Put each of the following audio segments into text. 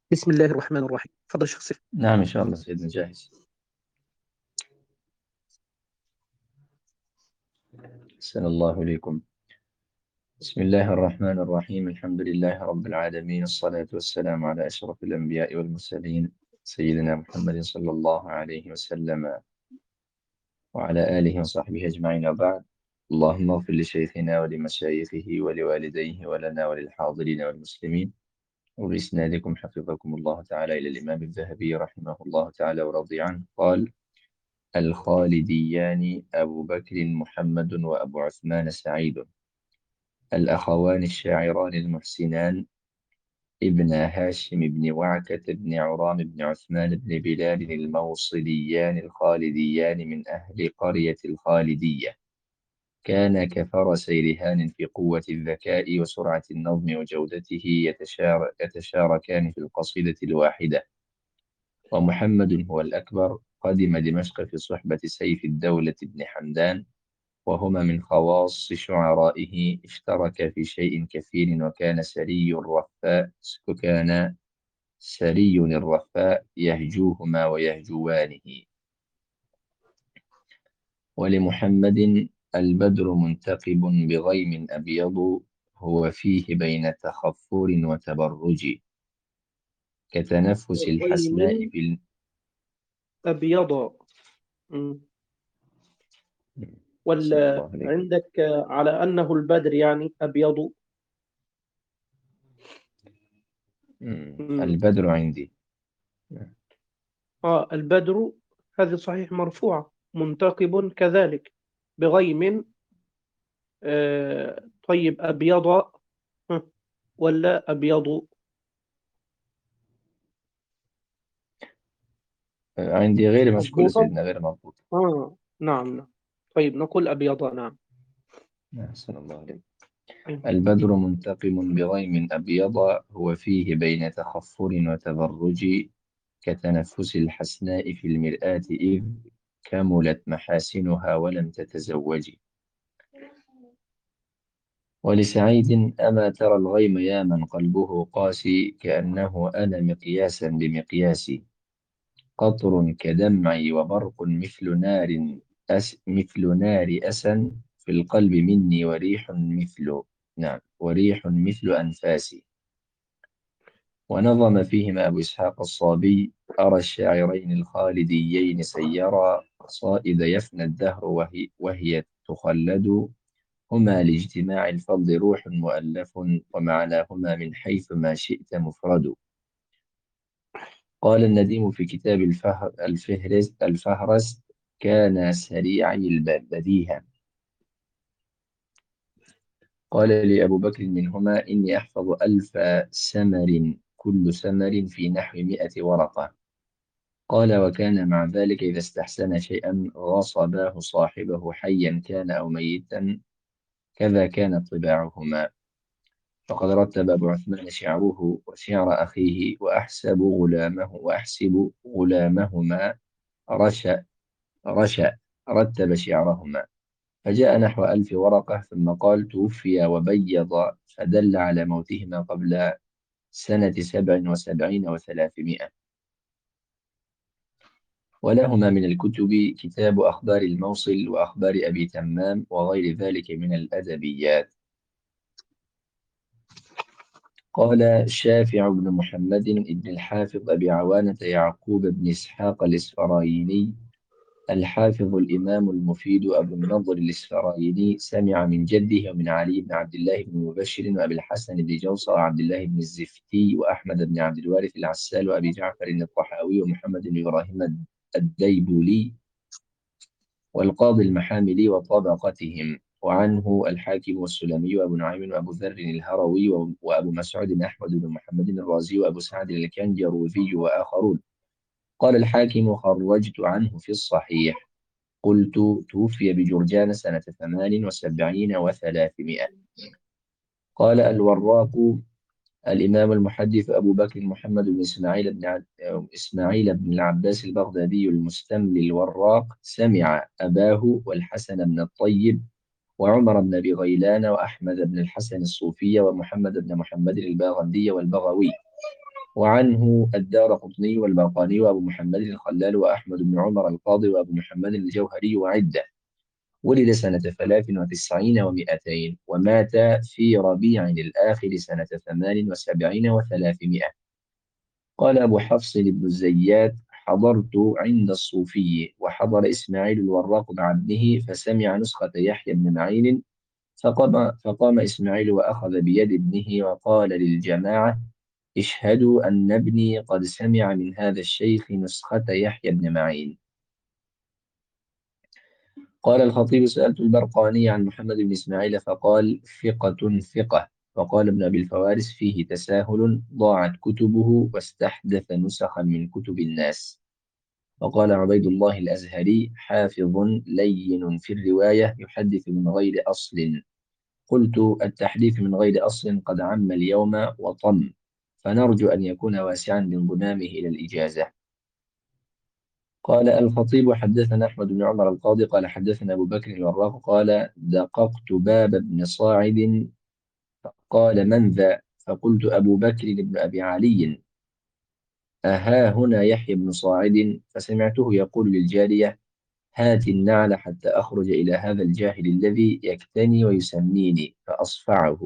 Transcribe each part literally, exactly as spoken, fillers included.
بسم الله الرحمن الرحيم. تفضل شيخ سيف. نعم إن شاء الله سيدنا جاهز. أحسن الله إليكم. بسم الله الرحمن الرحيم. الحمد لله رب العالمين، الصلاة والسلام على أشرف الأنبياء والمرسلين سيدنا محمد صلى الله عليه وسلم وعلى آله وصحبه أجمعين، وبعد. اللهم اغفر لشيخنا ولمشايخه ولوالديه ولنا وللحاضرين والمسلمين. وبإسنادكم حفظكم الله تعالى إلى الإمام الذهبي رحمه الله تعالى ورضي عنه قال: الخالديان أبو بكر محمد وأبو عثمان سعيد، الأخوان الشاعران المحسنان، ابن هاشم بن وعكة بن عرام بن عثمان بن بلال الموصليان الخالديان من أهل قرية الخالدية، كان كفرسي رهان في قوة الذكاء وسرعة النظم وجودته، يتشار يتشاركان في القصيدة الواحدة. ومحمد هو الأكبر، قدم دمشق في صحبة سيف الدولة بن حمدان، وهما من خواص شعرائه، اشترك في شيء كثير، وكان سري الرفاء وكان سري الرفاء يهجوهما ويهجوانه. ولمحمد: البدر منتقب بغيم أبيض، هو فيه بين تخفر وتبرج، كتنفس الحسناء غيم في ال... أبيض. مم. أحسن ولا الله عليك. عندك على أنه البدر يعني أبيض؟ مم. مم. البدر عندي. آه البدر، هذه صحيح مرفوعة، منتقب كذلك بغيم. آه طيب أبيض، ها، ولا أبيض؟ عندي غير مشكولة مضبوطة. سيدنا، غير مضبوط. آه نعم نعم. طيب نقول أبيض. نعم. أحسن الله عليك. أيوة. البدر منتقم بغيم أبيض، هو فيه بين تخفر وتبرج، كتنفس الحسناء في المرآة إذ كملت محاسنها ولم تتزوج. ولسعيد: أما ترى الغيم يا من قلبه قاسي، كأنه أنا مقياسا بمقياسي، قطر كدمعي وبرق مثل نار أس مثل نار أسى في القلب مني، وريح مثل نعم وريح مثل أنفاسي. ونظم فيهما أبو إسحاق الصابي: أرى الشاعرين الخالديين سيرا، قصائد يفنى الدهر وهي, وهي تخلد، هما لاجتماع الفضل روح مؤلف، ومعناهما من حيث ما شئت مفرد. قال النديم في كتاب الفهر الفهرس الفهرس: كان سريعي البديهة. قال لي أبو بكر منهما: إني أحفظ ألف سمر، كل سمر في نحو مئة ورقة. قال: وكان مع ذلك إذا استحسن شيئا غصباه صاحبه حيا كان أو ميتا، كذا كانت طباعهما. فقد رتب أبو عثمان شعره وشعر أخيه، وأحسب غلامه وأحسب غلامهما رشأ رشأ رتب شعرهما، فجاء نحو ألف ورقة، ثم قال: توفي وبيض، فدل على موتهما قبل سنة سبع وسبعين وثلاثمائة. ولهما من الكتب كتاب أخبار الموصل وأخبار أبي تمام وغير ذلك من الأدبيات. قال شافع بن محمد بن الحافظ أبي عوانة يعقوب بن إسحاق الإسفرايني الحافظ الإمام المفيد أبو النضر الإسفرايني، سمع من جده ومن علي بن عبد الله بن مبشر وأبي الحسن بن جوصى وعبد الله بن الزفتي وأحمد بن عبد الوارث العسال وأبي جعفر الطحاوي ومحمد بن إبراهيم الديبولي والقاضي المحاملي وطبقتهم، وعنه الحاكم والسلمي وأبو نعيم وأبو ذر الهروي وأبو مسعود أحمد بن محمد الرازي وأبو سعد الكنجروذي وآخرون. قال الحاكم: خرجت عنه في الصحيح. قلت: توفي بجرجان سنة ثمان وسبعين وثلاثمائة. قال الوراق: الإمام المحدث أبو بكر محمد بن إسماعيل بن عب... إسماعيل بن العباس البغدادي المستملي الوراق، سمع أباه والحسن بن الطيب وعمر بن أبي غيلان وأحمد بن الحسن الصوفي ومحمد بن محمد الباغندي والبغوي. وعنه الدارقطني والبرقاني وأبو محمد الخلال وأحمد بن عمر القاضي وأبو محمد الجوهري وعدة. ولد سنة ثلاث وتسعين ومائتين ومات في ربيع الآخر سنة ثمان وسبعين وثلاثمائة. قال أبو حفص بن الزيات: حضرت عند الصوفي وحضر إسماعيل الوراق مع ابنه فسمع نسخة يحيى بن معين، فقام, فقام إسماعيل وأخذ بيد ابنه وقال للجماعة: اشهدوا أن ابني قد سمع من هذا الشيخ نسخة يحيى بن معين. قال الخطيب: سألت البرقاني عن محمد بن إسماعيل فقال: ثقة ثقة. وقال ابن أبي الفوارس: فيه تساهل، ضاعت كتبه واستحدث نسخا من كتب الناس. وقال عبيد الله الأزهري: حافظ لين في الرواية يحدث من غير أصل. قلت: التحديث من غير أصل قد عم اليوم وطم، فنرجو أن يكون واسعا بانضمامه إلى الإجازة. قال الخطيب: حدثنا أحمد بن عمر القاضي قال حدثنا أبو بكر الوراق قال: دققت باب بن صاعد قال: من ذا؟ فقلت: أبو بكر بن أبي علي. أها هنا يحيى بن صاعد؟ فسمعته يقول للجارية: هات النعل حتى أخرج إلى هذا الجاهل الذي يكتني ويسميني فأصفعه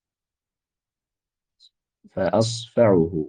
فأصفعه.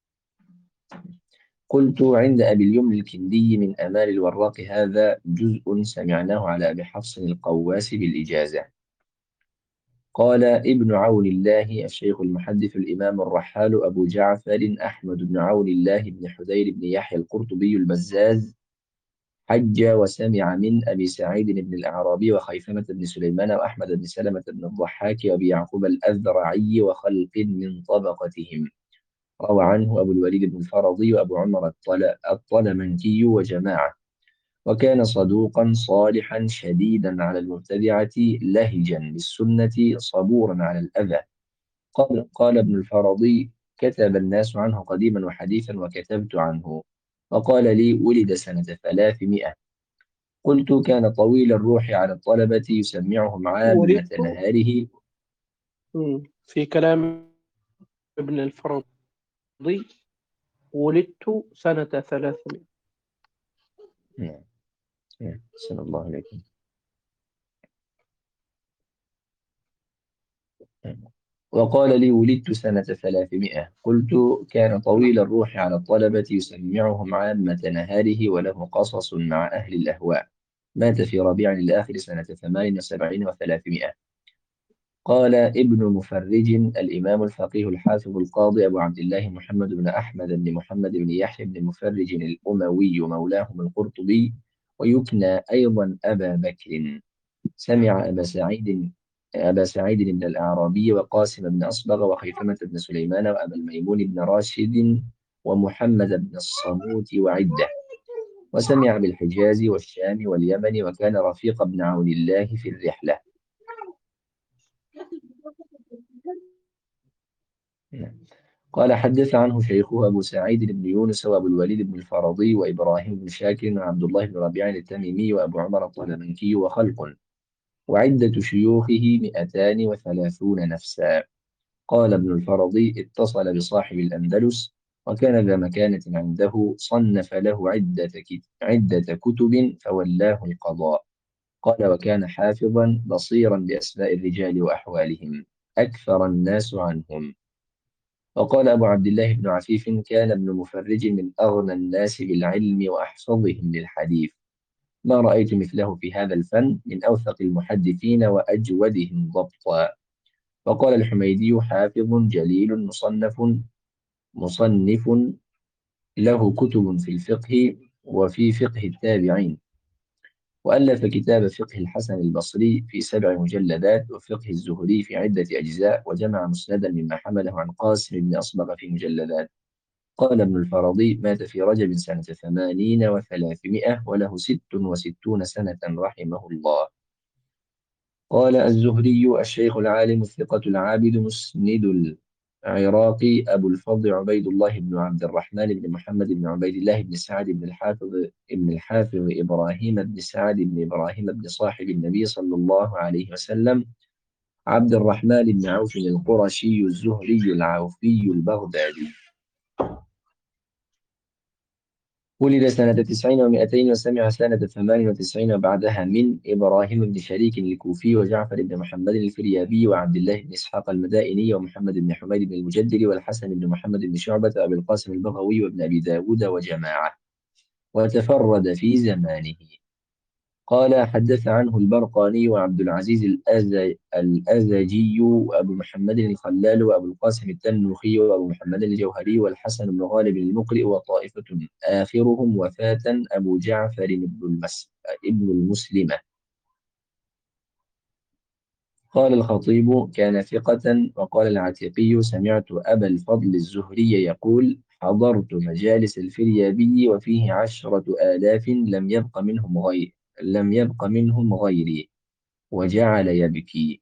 قلت: عند أبي اليمن الكندي من أمال الوراق هذا جزء سمعناه على أبي حفص القواس بالإجازة. قال ابن عون الله الشيخ المحدث الإمام الرحال أبو جعفر أحمد بن عون الله بن حدير بن يحيى القرطبي البزاز حج وسمع من أبي سعيد بن الأعرابي وخيثمة بن سليمان وأحمد بن سلمة بن الضحاك وأبي يعقوب الأذرعي وخلق من طبقتهم. روى عنه أبو الوليد بن الفرضي وأبو عمر الطل- الطلمنكي وجماعة. وكان صدوقا صالحا شديدا على المبتدعة لهجا بالسنة صبورا على الأذى. قال, قال ابن الفرضي: كتب الناس عنه قديما وحديثا وكتبت عنه. وقال لي: ولد سنة ثلاثمائة. قلت: كان طويل الروح على الطلبة يسمعهم عامة ولدت نهاره. مم. في كلام ابن الفرضي، ولدت سنة ثلاثمائة. نعم، نعم، أحسن الله عليكم. وقال لي: ولدت سنة ثلاثمائة. قلت: كان طويل الروح على الطلبة يسمعهم عامة نهاره وله قصص مع أهل الأهواء. مات في ربيع الآخر سنة ثمان وسبعين وثلاثمائة. قال ابن مفرج الإمام الفقيه الحافظ القاضي أبو عبد الله محمد بن أحمد بن محمد بن يحيى بن مفرج الأموي مولاهم القرطبي، ويكنى أيضا أبا بكر. سمع أبا سعيد أبا سعيد بن الأعرابي وقاسم بن أصبغ وخيثمة بن سليمان وأبا الميمون بن راشد ومحمد بن الصموت وعدة. وسمع بالحجاز والشام واليمن وكان رفيق ابن عون الله في الرحلة. قال حدث عنه شيخه أبو سعيد بن يونس وأبو الوليد بن الفرضي وإبراهيم بن شاكر وعبد الله بن ربيع التميمي وأبو عمر الطلبنكي وخلق، وعدة شيوخه مئتان وثلاثون نفسا. قال ابن الفرضي: اتصل بصاحب الأندلس وكان ذا مكانة عنده، صنف له عدة كت- عدة كتب فولاه القضاء. قال: وكان حافظا بصيرا بأسماء الرجال وأحوالهم، أكثر الناس عنهم. وقال أبو عبد الله بن عفيف: كان ابن مفرج من أغنى الناس بالعلم وأحفظهم للحديث، ما رأيت مثله في هذا الفن من أوثق المحدثين وأجودهم ضبطا. وقال الحميدي: حافظ جليل مصنف مصنف له كتب في الفقه وفي فقه التابعين، وألف كتاب فقه الحسن البصري في سبع مجلدات، وفقه الزهري في عدة أجزاء، وجمع مسندا مما حمله عن قاسم بن أصبغ في مجلدات. قال ابن الفرضي: مات في رجب سنة ثمانين وثلاثمائة وله ست وستون سنة رحمه الله. قال الزهري: الشيخ العالم الثقة العابد مسند العراقي أبو الفضل عبيد الله بن عبد الرحمن بن محمد بن عبيد الله بن سعد بن الحافظ بن الحافظ إبراهيم بن سعد بن إبراهيم بن صاحب النبي صلى الله عليه وسلم عبد الرحمن بن عوف القرشي الزهري العوفي البغدادي. ولد سنة تسعين ومائتين وسمع سنة ثمان وتسعين بعدها من إبراهيم بن شريك الكوفي وجعفر بن محمد الفريابي وعبد الله بن إسحاق المدائني ومحمد بن حميد بن المجدل والحسن بن محمد بن شعبة وأبي القاسم البغوي وابن أبي داود وجماعة، وتفرد في زمانه. قال حدث عنه البرقاني وعبد العزيز الأز- الأزجي وأبو محمد الخلال وأبو القاسم التنوخي وأبو محمد الجوهري والحسن بن غالب المقرئ وطائفة، آخرهم وفاة أبو جعفر بن المس ابن المسلمة. قال الخطيب كان ثقة. وقال العتيقي سمعت أبا الفضل الزهري يقول حضرت مجالس الفريابي وفيه عشرة آلاف لم يبق منهم غير لم يبق منهم غيري، وجعل يبكي.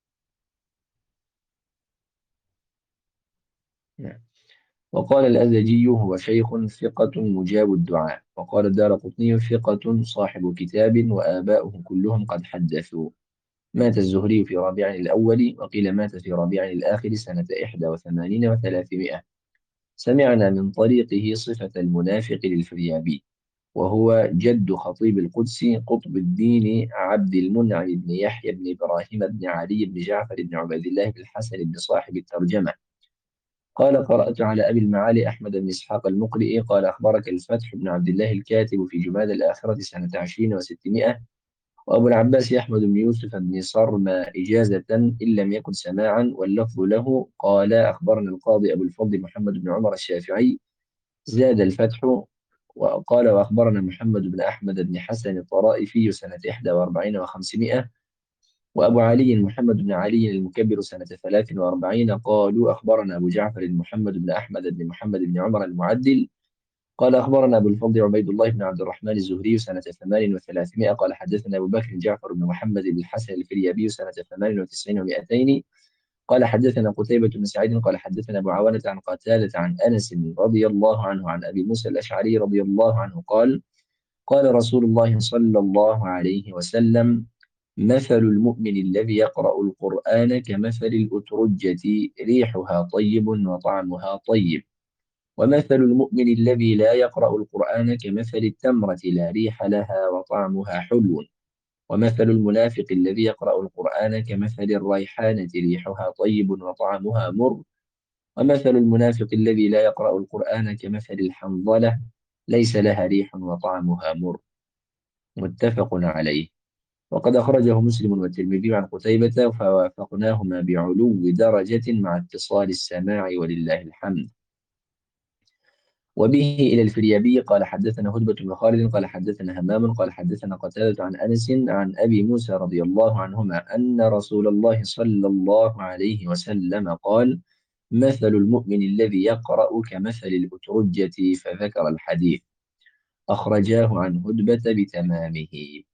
نعم. وقال الأزجي هو شيخ ثقة مجاب الدعاء. وقال الدارقطني ثقة صاحب كتاب وآباؤه كلهم قد حدثوا. مات الزهري في ربيع الأول، وقيل مات في ربيع الآخر سنة إحدى وثمانين وثلاثمائة. سمعنا من طريقه صفة المنافق للفريابي، وهو جد خطيب القدس قطب الدين عبد المنعم بن يحيى بن إبراهيم بن علي بن جعفر بن عبيد الله بن الحسن بن صاحب الترجمة. قال قرأت على أبي المعالي أحمد بن إسحاق المقرئ قال أخبرك الفتح بن عبد الله الكاتب في جماد الآخرة سنة عشرين وستمائة. وأبو العباس أحمد بن يوسف بن صرم إجازة إن لم يكن سماعا، واللفظ له. قال أخبرنا القاضي أبو الفضل محمد بن عمر الشافعي، زاد الفتح. وقال وأخبرنا محمد بن أحمد بن حسن الطرائفي سنة إحدى وأربعين وخمسمائة. وأبو علي محمد بن علي المكبر سنة ثلاث وأربعين. قالوا أخبرنا أبو جعفر محمد بن أحمد بن محمد بن عمر المعدل قال أخبرنا أبو الفضل عبيد الله بن عبد الرحمن الزهري سنة ثمان وثلاثمائة. قال حدثنا أبو بكر جعفر بن محمد بن الحسن الفريابي سنة ثمان وتسعين ومائتين. قال حدثنا قتيبة بن سعيد قال حدثنا أبو عوانة عن قتادة عن أنس رضي الله عنه عن أبي موسى الأشعري رضي الله عنه قال قال رسول الله صلى الله عليه وسلم مثل المؤمن الذي يقرأ القرآن كمثل الأترجة ريحها طيب وطعمها طيب، ومثل المؤمن الذي لا يقرأ القرآن كمثل التمرة لا ريح لها وطعمها حلو، ومثل المنافق الذي يقرأ القرآن كمثل الريحانة ريحها طيب وطعمها مر، ومثل المنافق الذي لا يقرأ القرآن كمثل الحنظلة ليس لها ريح وطعمها مر. متفق عليه. وقد أخرجه مسلم والترمذي عن قتيبة فوافقناهما بعلو درجة مع اتصال السماع ولله الحمد. وبه إلى الفريابي قال حدثنا هدبة بن خالد قال حدثنا همام قال حدثنا قتادة عن أنس عن أبي موسى رضي الله عنهما أن رسول الله صلى الله عليه وسلم قال مثل المؤمن الذي يقرأ كمثل الأترجة، فذكر الحديث. أخرجاه عن هدبة بتمامه.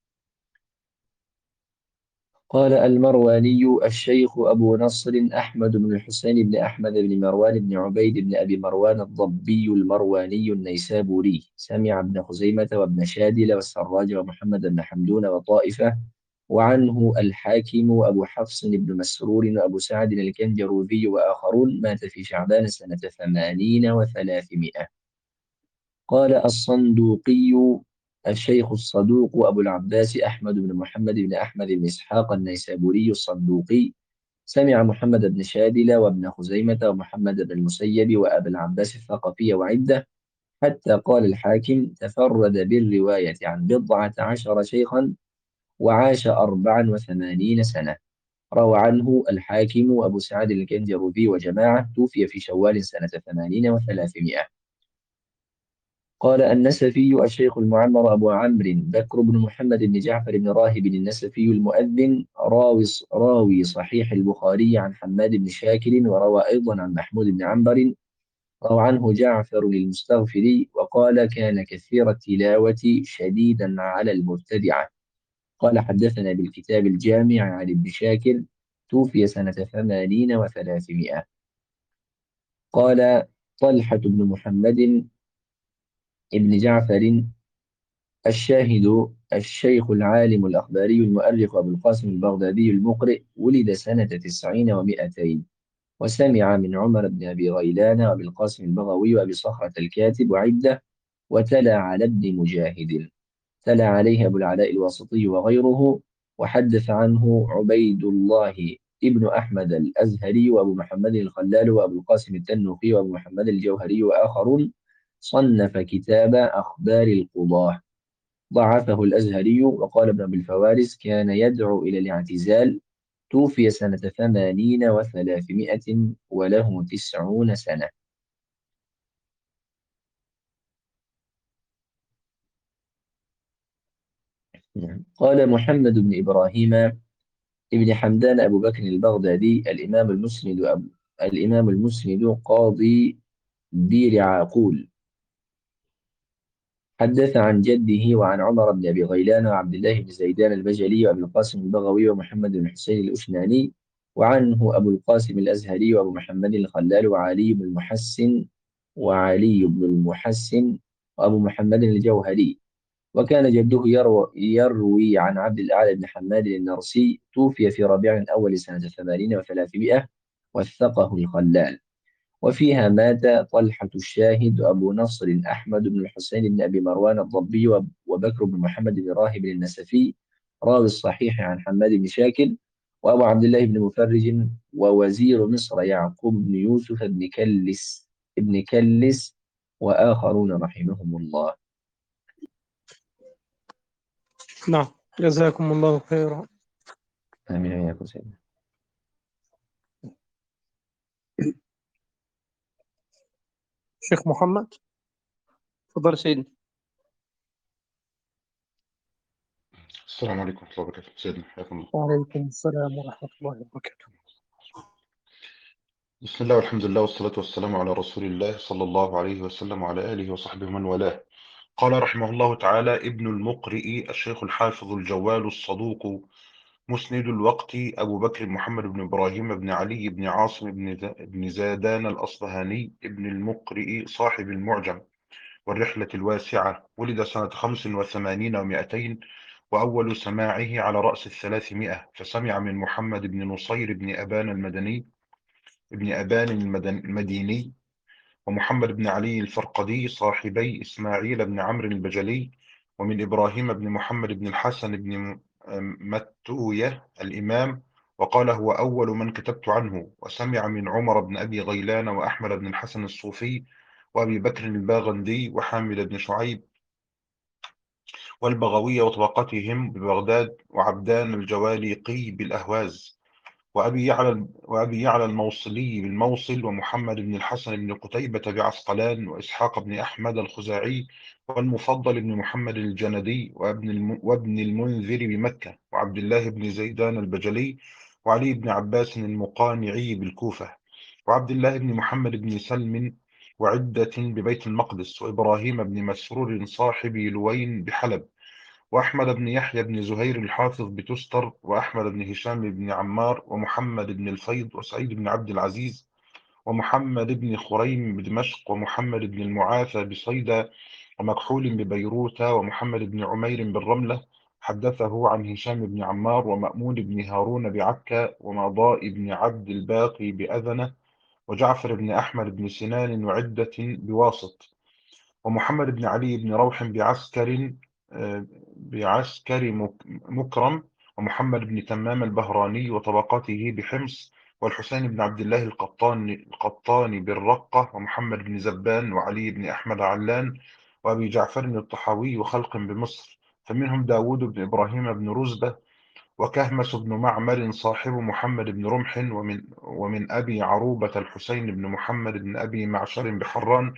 قال المرواني الشيخ أبو نصر أحمد بن الحسين بن أحمد بن مروان بن عبيد بن أبي مروان الضبي المرواني النيسابوري، سمع ابن خزيمة وابن شادل والسراج ومحمد بن حمدون وطائفة، وعنه الحاكم وأبو حفص بن مسرور وأبو سعد الكنجروذي وآخرون. مات في شعبان سنة ثمانين وثلاثمائة. قال الصندوقي الشيخ الصدوق أبو العباس أحمد بن محمد بن أحمد بن إسحاق النيسابوري الصندوقي، سمع محمد بن شادل وابن خزيمة ومحمد بن المسيب وأبا العباس الثقفي وعدة، حتى قال الحاكم تفرد بالرواية عن بضعة عشر شيخا وعاش أربعا وثمانين سنة. روى عنه الحاكم وأبو سعد الكنجروذي وجماعة. توفي في شوال سنة ثمانين وثلاثمائة. قال النسفي الشيخ المعمر أبو عمرو بكر بن محمد بن جعفر بن راهب النسفي المؤذن، راوي راوي صحيح البخاري عن حماد بن شاكر، وروى أيضا عن محمود بن عنبر. روى عنه جعفر المستغفري وقال كان كثير التلاوة شديدا على المبتدعة. قال حدثنا بالكتاب الجامع عن ابن شاكر، توفي سنة ثمانين وثلاثمائة. قال طلحة بن محمد ابن جعفر الشاهد الشيخ العالم الأخباري المؤرخ أبو القاسم البغدادي المقرئ، ولد سنة تسعين ومائتين، وسمع من عمر بن أبي غيلان وأبي القاسم البغوي وأبي صخرة الكاتب وعدة، وتلا على ابن مجاهد، تلا عليه أبو العلاء الواسطي وغيره. وحدث عنه عبيد الله ابن أحمد الأزهري وأبو محمد الخلال وأبو القاسم التنوخي وأبو محمد الجوهري وآخرون. صنف كتاب أخبار القضاة، ضعفه الأزهري، وقال ابن أبي الفوارس كان يدعو إلى الاعتزال. توفي سنة ثمانين وثلاثمائة وله تسعون سنة. قال محمد بن إبراهيم ابن حمدان أبو بكر البغدادي الإمام المسند أبو الإمام المسند قاضي بير عاقول، حدث عن جده وعن عمر بن أبي غيلان وعبد الله بن زيدان البجلي وأبي القاسم البغوي ومحمد بن حسين الأشناني، وعنه أبو القاسم الأزهري وأبو محمد الخلال وعلي بن المحسن وعلي بن المحسن وأبو محمد الجوهري. وكان جده يروي, يروي عن عبد الأعلى بن حماد النرسي، توفي في ربيع الأول سنة ثمانين وثلاثمائة، وثقه الخلال. وفيها مات طلحة الشاهد وأبو نصر أحمد بن الحسين بن أبي مروان الضبي وب- وبكر بن محمد بن راهب النسفي، راوي الصحيح عن حماد بن شاكر، وأبو عبد الله بن مفرج، ووزير مصر يعقوب بن يوسف بن كلس ابن كلس، وآخرون رحمهم الله. نعم، جزاكم الله خيرا. آمين يا سيدنا. شيخ محمد، تفضل سيدنا. السلام عليكم ورحمة الله وبركاته. سيدنا حياكم الله. وعليكم السلام ورحمة الله وبركاته. بسم الله والحمد لله والصلاة والسلام على رسول الله صلى الله عليه وسلم وعلى آله وصحبه ومن والاه. قال رحمه الله تعالى: ابن المقرئ الشيخ الحافظ الجوال الصدوق مسند الوقت أبو بكر محمد بن إبراهيم بن علي بن عاصم بن ذا- بن زادان الأصبهاني ابن المقرئ صاحب المعجم والرحلة الواسعة، ولد سنة خمس وثمانين ومائتين، وأول سماعه على رأس الثلاثمائة، فسمع من محمد بن نصير بن أبان المدني ابن أبان المدن المديني، ومحمد بن علي الفرقدي صاحبي إسماعيل بن عمرو البجلي، ومن إبراهيم بن محمد بن الحسن بن م- متوية الإمام، وقال هو أول من كتبت عنه. وسمع من عمر بن أبي غيلان وأحمد بن الحسن الصوفي وأبي بكر الباغندي وحامد بن شعيب والبغوي وطبقتهم ببغداد، وعبدان الجواليقي بالأهواز، وأبي يعلى وأبي يعلى الموصلي بالموصل، ومحمد بن الحسن بن قتيبة بعسقلان، وإسحاق بن أحمد الخزاعي، والمفضل بن محمد الجندي، وابن الم... وابن المنذر بمكة، وعبد الله بن زيدان البجلي، وعلي بن عباس المقانعي بالكوفة، وعبد الله بن محمد بن سلم وعدة ببيت المقدس، وإبراهيم بن مسرور صاحب لوين بحلب، وأحمد بن يحيى بن زهير الحافظ بتستر، وأحمد بن هشام بن عمار، ومحمد بن الفيض، وسعيد بن عبد العزيز، ومحمد بن خريم بدمشق، ومحمد بن المعافى بصيدا، ومكحول ببيروت، ومحمد بن عمير بالرملة. حدثه عن هشام بن عمار، ومأمون بن هارون بعكا، ومضاء بن عبد الباقي بأذنة، وجعفر بن أحمد بن سنان وعدة بواسط، ومحمد بن علي بن روح بعسكر آه، بعسكر مك- مكرم، ومحمد بن تمام البهراني وطبقته بحمص، والحسين بن عبد الله القطان القطاني بالرقة، ومحمد بن زبان، وعلي بن أحمد علان، وأبي جعفر الطحاوي وخلق بمصر، فمنهم داود بن إبراهيم بن رزبة، وكهمس بن معمر صاحب محمد بن رمح، ومن, ومن أبي عروبة الحسين بن محمد بن أبي معشر بحران.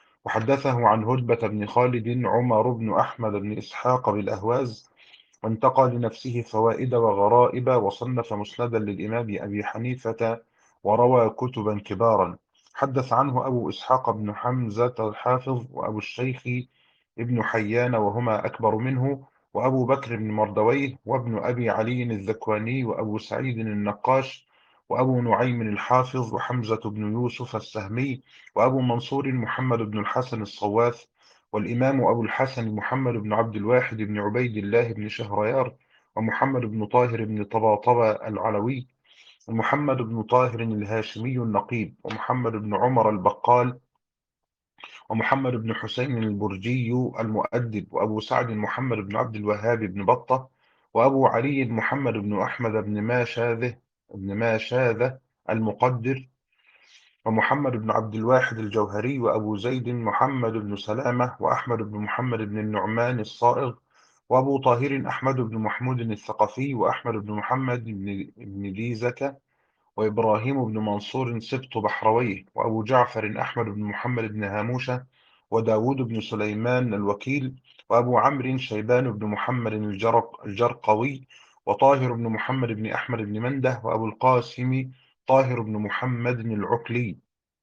وحدثه عن هدبة بن خالد عمر بن أحمد بن إسحاق بالأهواز، وانتقى لنفسه فوائد وغرائب، وصنف مسندا للإمام أبي حنيفة، وروى كتبا كبارا. حدث عنه أبو إسحاق بن حمزة الحافظ، وأبو الشيخ ابن حيان وهما أكبر منه، وأبو بكر بن مردويه، وابن أبي علي الذكواني، وأبو سعيد النقاش، وأبو نعيم الحافظ، وحمزة بن يوسف السهمي، وأبو منصور محمد بن الحسن الصواث، والإمام أبو الحسن محمد بن عبد الواحد بن عبيد الله بن شهريار، ومحمد بن طاهر بن طباطبة العلوي، ومحمد بن طاهر الهاشمي النقيب، ومحمد بن عمر البقال، ومحمد بن حسين البرجي المؤدب، وأبو سعد محمد بن عبد الوهاب بن بطة، وأبو علي محمد بن أحمد بن ماشاذة بن ماشاذة المقدر، ومحمد بن عبد الواحد الجوهري، وأبو زيد محمد بن سلامة، وأحمد بن محمد بن النعمان الصائغ، وأبو طاهر أحمد بن محمود الثقفي، وأحمد بن محمد بن بن ديزكة، وإبراهيم بن منصور سبط بحرويه، وأبو جعفر أحمد بن محمد بن هاموشة، وداود بن سليمان الوكيل، وأبو عمرو شيبان بن محمد الجرق الجرقوي، وطاهر بن محمد بن أحمد بن منده، وأبو القاسم طاهر بن محمد العقلي،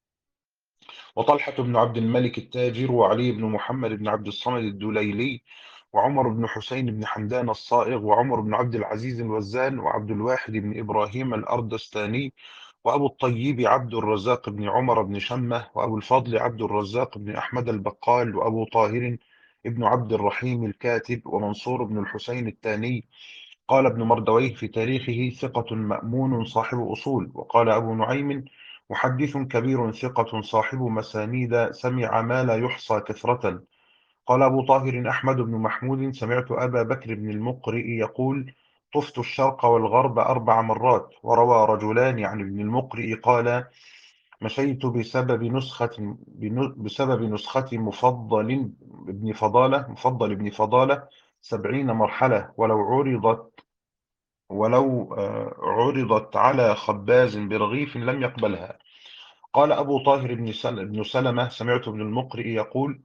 وطلحة بن عبد الملك التاجر، وعلي بن محمد بن عبد الصمد الدليلي، وعمر بن حسين بن حمدان الصائغ، وعمر بن عبد العزيز الوزان، وعبد الواحد بن إبراهيم الأردستاني، وأبو الطيب عبد الرزاق بن عمر بن شمة، وأبو الفضل عبد الرزاق بن أحمد البقال، وأبو طاهر ابن عبد الرحيم الكاتب، ومنصور بن الحسين التاني. قال ابن مردويه في تاريخه: ثقة مأمون صاحب أصول. وقال أبو نعيم: محدث كبير ثقة صاحب مسانيد، سمع ما لا يحصى كثرة. قال أبو طاهر أحمد بن محمود: سمعت أبا بكر بن المقرئ يقول: طفت الشرق والغرب أربع مرات. وروى رجلان عن ابن المقرئ قال: مشيت بسبب نسخة بسبب نسخة مفضل ابن فضالة مفضل ابن فضالة سبعين مرحلة، ولو عرضت ولو آه، عرضت على خباز برغيف لم يقبلها. قال أبو طاهر بن سل- بن سلمة: سمعت ابن المقرئ يقول: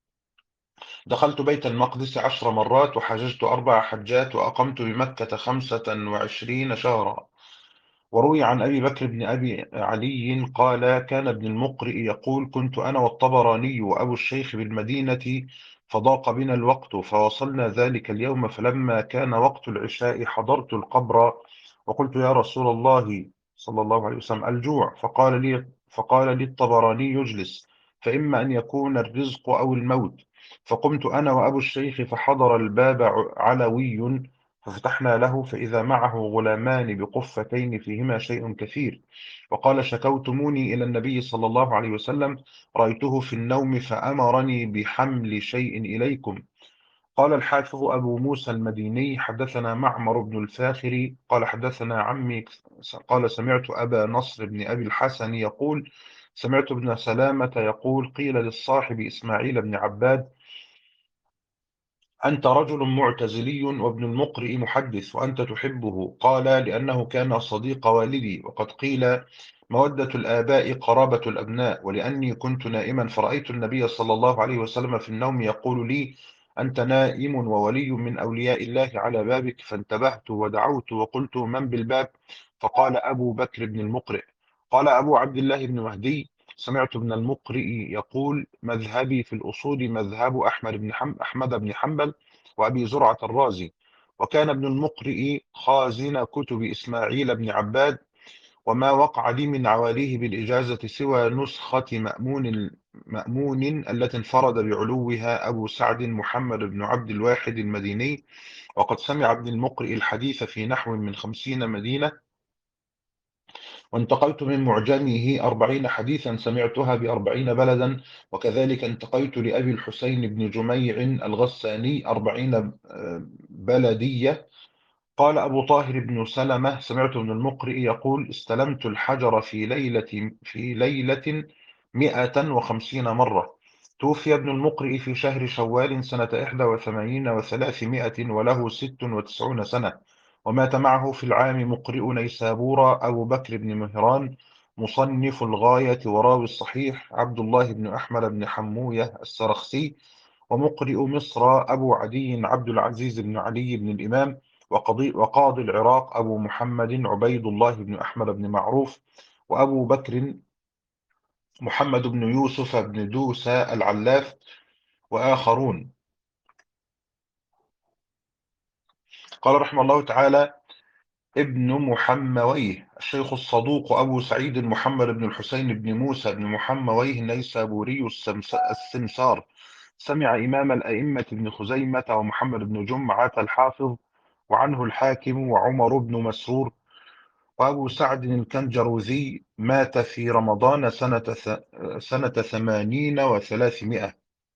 دخلت بيت المقدس عشر مرات، وحججت أربع حجات، وأقمت بمكة خمسة وعشرين شهرا. وروي عن أبي بكر بن أبي علي قال: كان ابن المقرئ يقول: كنت أنا والطبراني وأبو الشيخ بالمدينة، فضاق بنا الوقت، فوصلنا ذلك اليوم، فلما كان وقت العشاء حضرت القبر، وقلت: يا رسول الله صلى الله عليه وسلم، الجوع. فقال لي فقال لي الطبراني: اجلس، فإما أن يكون الرزق أو الموت. فقمت أنا وأبو الشيخ، فحضر الباب علوي، ففتحنا له، فإذا معه غلامان بقفتين فيهما شيء كثير. وقال: شكوتموني إلى النبي صلى الله عليه وسلم، رأيته في النوم فأمرني بحمل شيء إليكم. قال الحافظ أبو موسى المديني: حدثنا معمر بن الفاخر قال حدثنا عمي قال سمعت أبا نصر بن أبي الحسن يقول: سمعت ابن سلامة يقول: قيل للصاحب إسماعيل بن عباد: أنت رجل معتزلي وابن المقرئ محدث، وأنت تحبه. قال: لأنه كان صديق والدي، وقد قيل: مودة الآباء قرابة الأبناء. ولأني كنت نائما فرأيت النبي صلى الله عليه وسلم في النوم يقول لي: أنت نائم وولي من أولياء الله على بابك. فانتبهت ودعوت وقلت: من بالباب؟ فقال: أبو بكر بن المقرئ. قال أبو عبد الله بن مهدي: سمعت ابن المقرئ يقول: مذهبي في الأصول مذهب أحمد بن حم... أحمد بن حنبل وأبي زرعة الرازي. وكان ابن المقرئ خازن كتب إسماعيل بن عباد، وما وقع لي من عواليه بالإجازة سوى نسخة مأمون مأمون التي انفرد بعلوها أبو سعد محمد بن عبد الواحد المديني. وقد سمع ابن المقرئ الحديث في نحو من خمسين مدينة، وانتقلت من معجمه أربعين حديثا سمعتها بأربعين بلدا. وكذلك انتقيت لأبي الحسين بن جميع الغساني أربعين آه، بلدية. قال أبو طاهر بن سلمة: سمعت ابن المقرئ يقول: استلمت الحجر في ليلة في ليلة مئة وخمسين مرة. توفي ابن المقرئ في شهر شوال سنة إحدى وثمانين وثلاثمائة وله ست وتسعون سنة. ومات معه في العام مقرئ نيسابورا أبو بكر بن مهران مصنف الغاية وراوي الصحيح عبد الله بن أحمد بن حموية السرخسي، ومقرئ مصر أبو عدي عبد العزيز بن علي بن الإمام، وقاضي وقاضي العراق أبو محمد عبيد الله بن أحمد بن معروف، وأبو بكر محمد بن يوسف بن دوسة العلاف، وآخرون. قال رحمه الله تعالى: ابن محمويه الشيخ الصدوق أبو سعيد محمد بن الحسين بن موسى بن محمويه النيسابوري السمس- السمسار، سمع إمام الأئمة ابن خزيمة ومحمد بن جمعة الحافظ، وعنه الحاكم وعمر بن مسرور وأبو سعد الكنجروذي مات في رمضان سنة ث- سنة ثمانين وثلاثمائة.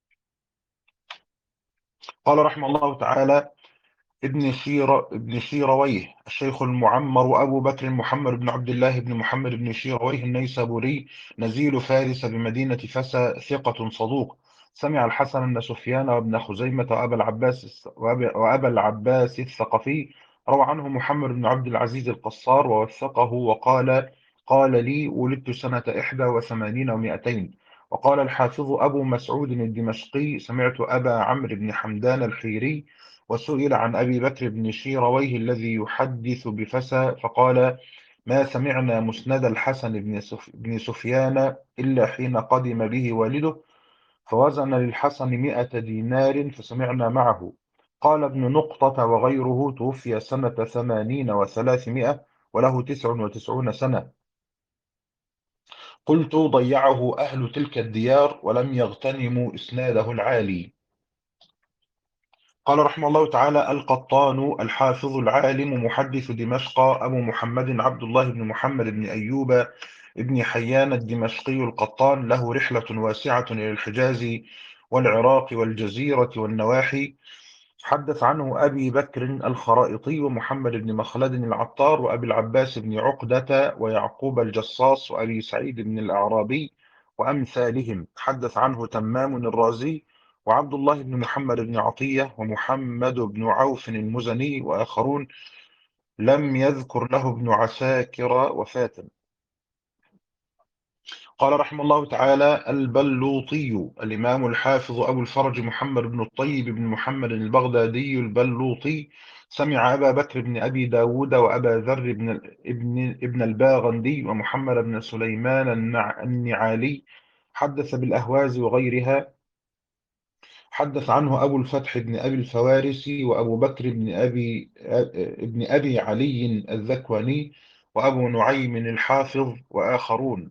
قال رحمه الله تعالى: ابن شير ابن شيرويه الشيخ المعمر أبو بكر محمد بن عبد الله بن محمد بن شيرويه النيسابوري نزيل فارس بمدينة فسا، ثقة صدوق، سمع الحسن بن سفيان وابن خزيمة وأبا العباس وأبا وأبا العباس الثقفي. روى عنه محمد بن عبد العزيز القصار ووثقه وقال: قال لي: ولدت سنة إحدى وثمانين ومائتين. وقال الحافظ أبو مسعود الدمشقي: سمعت أبا عمرو بن حمدان الحيري وسئل عن أبي بكر بن شيرويه الذي يحدث بفسا فقال: ما سمعنا مسند الحسن بن سف- بن سفيان إلا حين قدم به والده، فوزن للحسن مئة دينار فسمعنا معه. قال ابن نقطة وغيره: توفي سنة ثمانين وثلاثمائة وله تسع وتسعون سنة. قلت: ضيعه أهل تلك الديار ولم يغتنموا إسناده العالي. قال رحمه الله تعالى: القطان الحافظ العالم محدث دمشق أبو محمد عبد الله بن محمد بن أيوب ابن حيان الدمشقي القطان، له رحلة واسعة إلى الحجاز والعراق والجزيرة والنواحي. حدث عنه أبي بكر الخرائطي ومحمد بن مخلد العطار وأبي العباس بن عقدة ويعقوب الجصاص وأبي سعيد بن الأعرابي وأمثالهم. حدث عنه تمام الرازي وعبد الله بن محمد بن عطية ومحمد بن عوف المزني وآخرون، لم يذكر له ابن عساكر وفاة. قال رحمه الله تعالى: البلوطي الإمام الحافظ أبو الفرج محمد بن الطيب بن محمد البغدادي البلوطي سمع أبا بكر بن أبي داود وأبا ذر بن ابن ابن الباغندي ومحمد بن سليمان النع- النعالي. حدث بالأهواز وغيرها. حدث عنه أبو الفتح بن أبي الفوارسي وأبو بكر بن أبي ابن أبي علي الذكواني وأبو نعيم الحافظ وآخرون.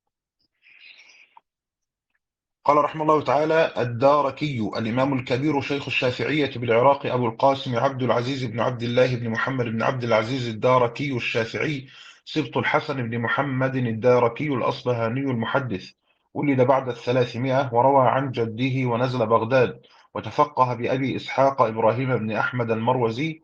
قال رحمه الله تعالى: الداركي الإمام الكبير شيخ الشافعية بالعراق أبو القاسم عبد العزيز بن عبد الله بن محمد بن عبد العزيز الداركي الشافعي، سبط الحسن بن محمد الداركي الأصبهاني المحدث، ولد بعد الثلاثمائة وروى عن جده ونزل بغداد، وتفقه بأبي إسحاق إبراهيم بن أحمد المروزي،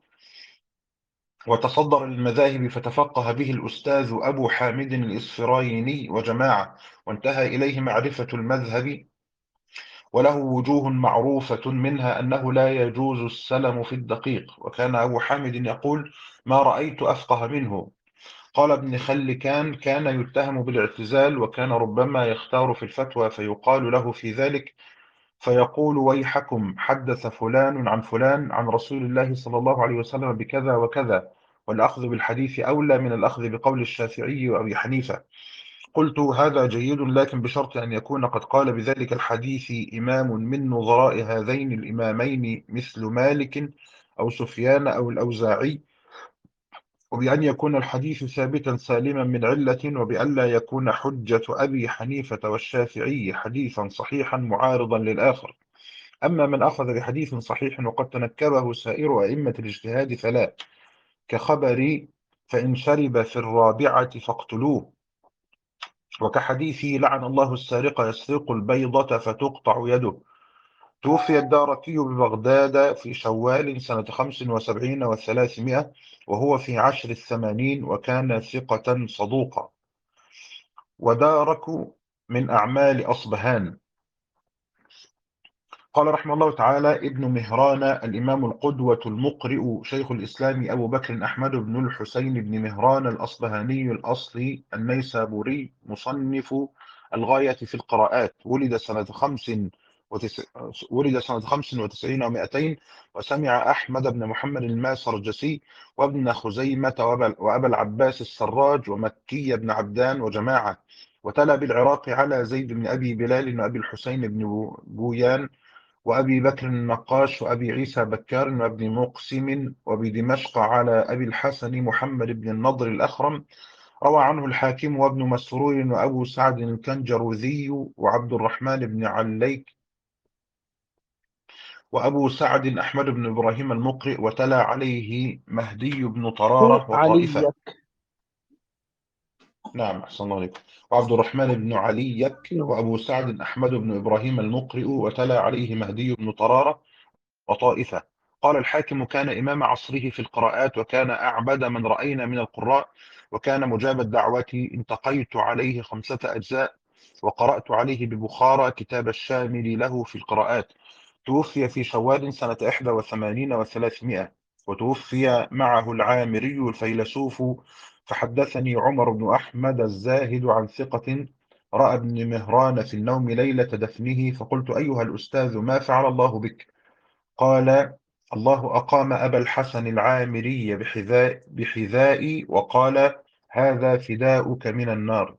وتصدر للمذاهب فتفقه به الأستاذ أبو حامد الإسفرايني وجماعة، وانتهى إليه معرفة المذهب، وله وجوه معروفة منها أنه لا يجوز السلم في الدقيق. وكان أبو حامد يقول: ما رأيت أفقه منه. قال ابن خلكان: كان يتهم بالاعتزال، وكان ربما يختار في الفتوى فيقال له في ذلك فيقول: ويحكم، حدث فلان عن فلان عن رسول الله صلى الله عليه وسلم بكذا وكذا، والأخذ بالحديث أولى من الأخذ بقول الشافعي وأبي حنيفة. قلت: هذا جيد، لكن بشرط أن يكون قد قال بذلك الحديث إمام من نظراء هذين الإمامين مثل مالك أو سفيان أو الأوزاعي، وبأن يكون الحديث ثابتا سالما من علة، وبألا يكون حجة أبي حنيفة والشافعي حديثا صحيحا معارضا للآخر. أما من أخذ بحديث صحيح وقد تنكبه سائر أئمة الاجتهاد فلا، كخبر: فإن شرب في الرابعة فاقتلوه، وكحديث: لعن الله السارق يسرق البيضة فتقطع يده. توفي الدارقي ببغداد في شوال سنة خمس وسبعين وثلاثمائة وهو في عشر الثمانين، وكان ثقة صدوقا. ودارك من أعمال أصبهان. قال رحمه الله تعالى: ابن مهران الإمام القدوة المقرئ شيخ الإسلام أبو بكر أحمد بن الحسين بن مهران الأصبهاني الأصلي النيسابوري، مصنف الغاية في القراءات، ولد سنة خمس وتس... ولد سنة خمس وتسعين ومائتين، وسمع أحمد بن محمد الماسرجسي وابن خزيمة وأبا وأبا العباس السراج ومكي بن عبدان وجماعة. وتلا بالعراق على زيد بن أبي بلال وأبي الحسين بن بويان وأبي بكر النقاش وأبي عيسى بكار وابن مقسم، وبدمشق على أبي الحسن محمد بن النضر الأخرم. روى عنه الحاكم وابن مسرور وأبو سعد الكنجروذي وعبد الرحمن بن عليك وأبو سعد أحمد بن إبراهيم المقرئ، وتلا عليه مهدي بن طرارة علي وطائفة. نعم أحسن الله عليكم. وعبد الرحمن بن عليك نعم. وأبو سعد أحمد بن إبراهيم المقرئ، وتلا عليه مهدي بن طرارة وطائفة. قال الحاكم: كان إمام عصره في القراءات، وكان أعبد من رأينا من القراء، وكان مجاب الدعوة. انتقيت عليه خمسة أجزاء، وقرأت عليه ببخارى كتاب الشامل له في القراءات. توفي في شوال سنة إحدى وثمانين وثلاثمائة، وتوفي معه العامري الفيلسوف. فحدثني عمر بن أحمد الزاهد عن ثقة رأى ابن مهران في النوم ليلة دفنه، فقلت: أيها الأستاذ، ما فعل الله بك؟ قال: الله أقام أبا الحسن العامري بحذاء بحذائي، وقال: هذا فداؤك من النار.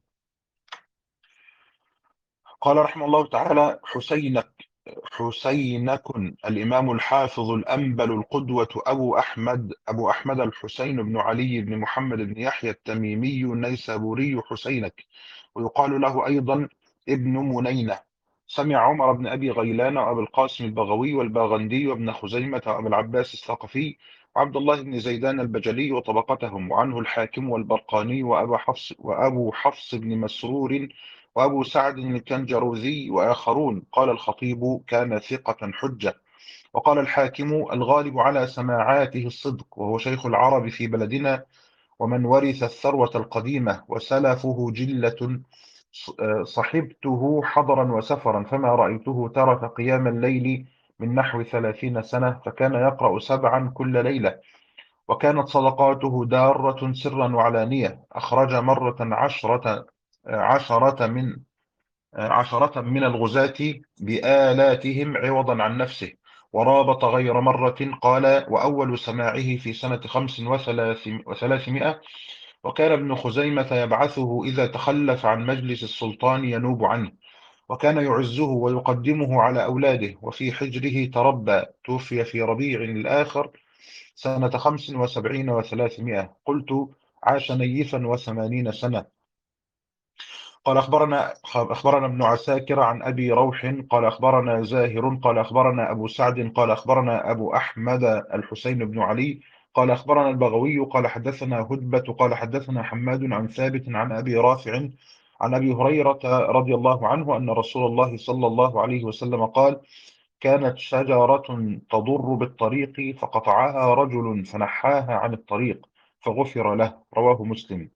قال رحمه الله تعالى: حسينك حسينك الإمام الحافظ الأنبل القدوة أبو أحمد أبو أحمد الحسين بن علي بن محمد بن يحيى التميمي النيسابوري حسينك، ويقال له أيضا ابن منينة. سمع عمر بن أبي غيلان وأبي القاسم البغوي والباغندي وابن خزيمة وأبي العباس الثقفي وعبد الله بن زيدان البجلي وطبقتهم، وعنه الحاكم والبرقاني وأبو حفص وأبو حفص بن مسرور وأبو سعد الكنجروذي وآخرون. قال الخطيب: كان ثقة حجة. وقال الحاكم: الغالب على سماعاته الصدق، وهو شيخ العرب في بلدنا، ومن ورث الثروة القديمة، وسلفه جلة. صحبته حضرا وسفرا، فما رأيته ترك قيام الليل من نحو ثلاثين سنة، فكان يقرأ سبعا كل ليلة، وكانت صدقاته دارة سرا وعلانية. أخرج مرة عشرة عشرة من عشرة من الغزاة بآلاتهم عوضا عن نفسه، ورابط غير مرة. قال: وأول سماعه في سنة خمس وثلاثمائة، وكان ابن خزيمة يبعثه إذا تخلف عن مجلس السلطان ينوب عنه، وكان يعزه ويقدمه على أولاده، وفي حجره تربى. توفي في ربيع الآخر سنة خمس وسبعين وثلاثمائة. قلت: عاش نيفا وثمانين سنة. قال أخبرنا أخبرنا ابن عساكر عن أبي روح قال أخبرنا زاهر قال أخبرنا أبو سعد قال أخبرنا أبو أحمد الحسين بن علي قال أخبرنا البغوي قال حدثنا هدبة قال حدثنا حماد عن ثابت عن أبي رافع عن أبي هريرة رضي الله عنه أن رسول الله صلى الله عليه وسلم قال: كانت شجرة تضر بالطريق، فقطعها رجل فنحاها عن الطريق، فغفر له. رواه مسلم.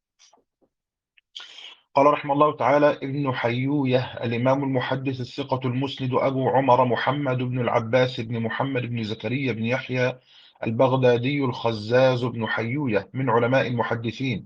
قال رحمه الله تعالى: ابن حيوية الإمام المحدث الثقة المسند أبو عمر محمد بن العباس بن محمد بن زكريا بن يحيى البغدادي الخزاز بن حيوية من علماء المحدثين.